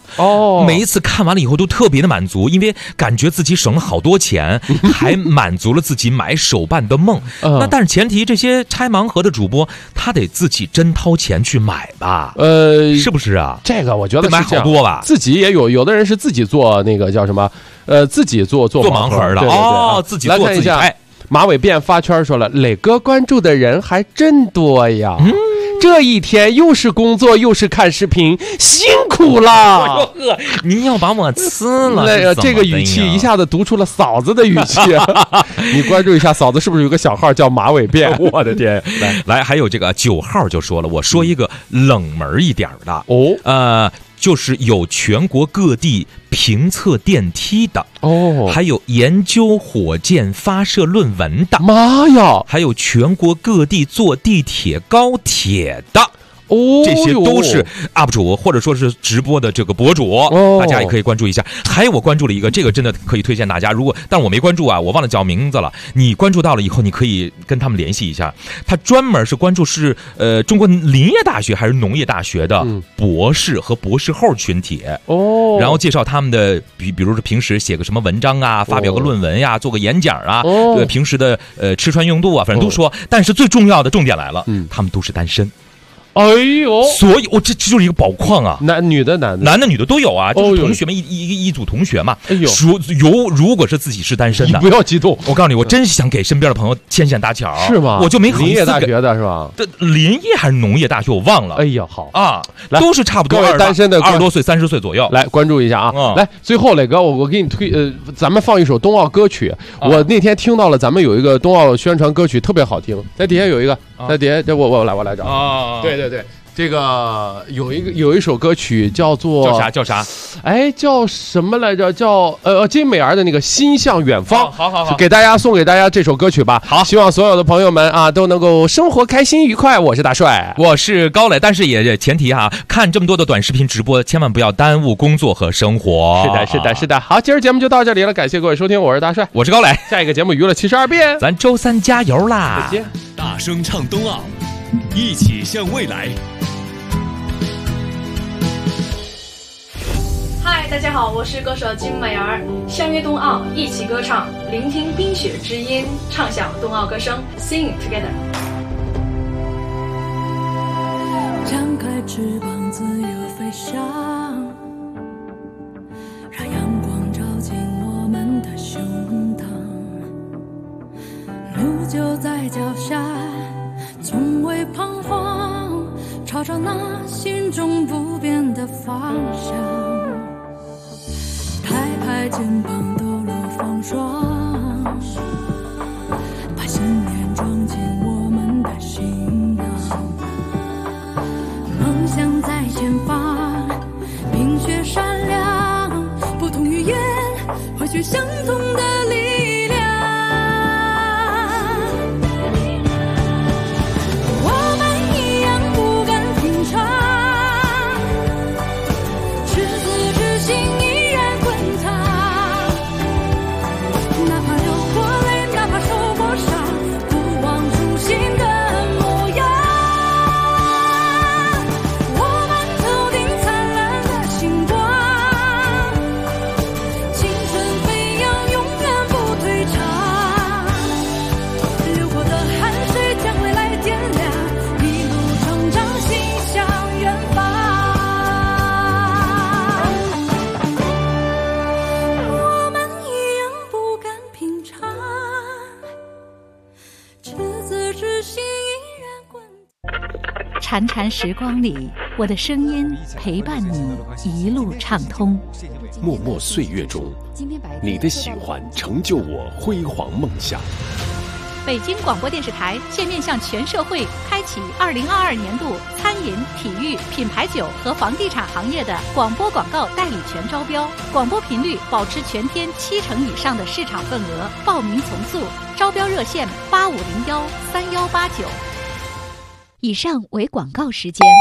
哦，每一次看完了以后都特别的满足，因为感觉自己省了好多钱，还满足了自己买手办的梦。那但是前提，这些拆盲盒的主播他得自己真掏钱去买吧？是不是啊？ 这个我觉得买好多吧， 自己也有的人是自己做那个叫什么？自己做盲盒的。 对哦，自己做自己拆。 马尾辫发圈说了，磊哥关注的人还真多呀。这一天又是工作又是看视频，辛苦了。 您要把我吃了？ 这个语气一下子读出了嫂子的语气。你关注一下嫂子是不是有个小号叫马尾辫？ 我的天！来，还有这个9号就说了，我说一个冷门一点的哦，就是有全国各地评测电梯的哦，还有研究火箭发射论文的， 妈呀！ 还有全国各地坐地铁、高铁的。哦，这些都是 UP 主或者说是直播的这个博主，大家也可以关注一下。还有我关注了一个，这个真的可以推荐大家。但我没关注啊，我忘了叫名字了。你关注到了以后，你可以跟他们联系一下。他专门是关注是中国林业大学还是农业大学的博士和博士后群体哦，然后介绍他们的比如说平时写个什么文章啊，发表个论文呀，做个演讲啊，平时的吃穿用度啊，反正都说。但是最重要的重点来了，他们都是单身。 哎呦， 所以这就是一个宝矿啊！ 男的女的都有啊，就是同学们一组同学嘛。哎呦，如果是自己是单身的， 你不要激动。 我告诉你，我真想给身边的朋友牵线搭桥。 是吗？ 我就没好意思。 林业大学的是吧？ 林业还是农业大学，我忘了。 哎呀，好啊，都是差不多。 各位单身的 20多岁、30岁左右， 来关注一下啊！来，最后磊哥，我给你咱们放一首冬奥歌曲。我那天听到了，咱们有一个冬奥宣传歌曲特别好听，在底下有一个，在底下，我来找啊！对。这个有一首歌曲叫做叫啥？ 哎，叫什么来着？叫金美儿的那个《心向远方》。 好， 送给大家这首歌曲吧。好，希望所有的朋友们啊都能够生活开心愉快。我是大帅， 我是高磊，但是也前提哈，看这么多的短视频直播，千万不要耽误工作和生活。 是的。好，今儿节目就到这里了，感谢各位收听，我是大帅， 我是高磊。 下一个节目娱乐72变， 咱周3加油啦！ 再见。 大声唱冬奥，一起向未来。 嗨，大家好，我是歌手金美儿，相约冬奥，一起歌唱，聆听冰雪之音，唱响冬奥歌声 ，Sing together。 张开翅膀，自由飞翔，让阳光照进我们的胸膛。路就在脚下，从未彷徨，朝着那心中不变的方向。抬抬肩膀，抖落风霜，把信念装进我们的行囊。梦想在前方，冰雪闪亮，不同语言，汇聚相同的力量。我们一样不敢平常，赤子之心依然滚烫。哪怕流过泪，哪怕受过伤，不忘初心的模样。我们头顶灿烂的星光，青春飞扬，永远不退场。流过的汗水将未来点亮，一路成长，心向远方。我们一样不敢品尝，赤子之心依然滚。 潺潺时光里，我的声音陪伴你一路畅通。 默默岁月中，你的喜欢成就我辉煌梦想。 北京广播电视台现面向全社会开启2022年度餐饮、体育、品牌酒和房地产行业的广播广告代理权招标，广播频率保持全天70%以上的市场份额，报名从速，招标热线85013189。以上为广告时间。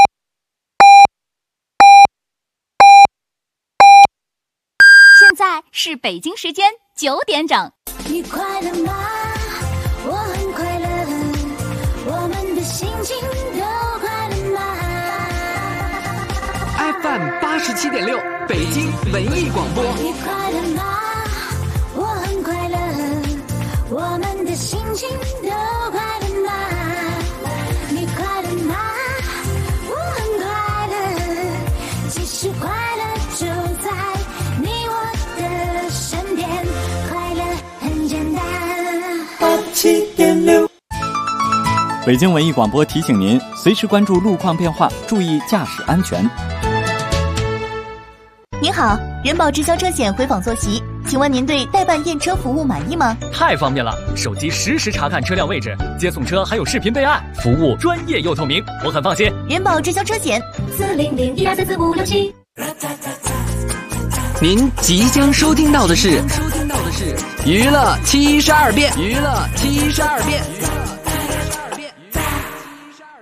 现在是北京时间9点整。 你快乐吗？我很快乐，我们的心情都快乐吗？ FM87.6， 北京文艺广播。 你快乐吗？我很快乐，我们的心情都快乐吗？你快乐吗？我很快乐，其实快乐就在你我的身边，快乐很简单。87.6 北京文艺广播提醒您，随时关注路况变化，注意驾驶安全。 您好，人保直销车险回访坐席，请问您对代办验车服务满意吗？ 太方便了，手机实时查看车辆位置，接送车还有视频备案，服务专业又透明，我很放心。 人保直销车险 40012344567。 您即将收听到的是娱乐72变，娱乐72变。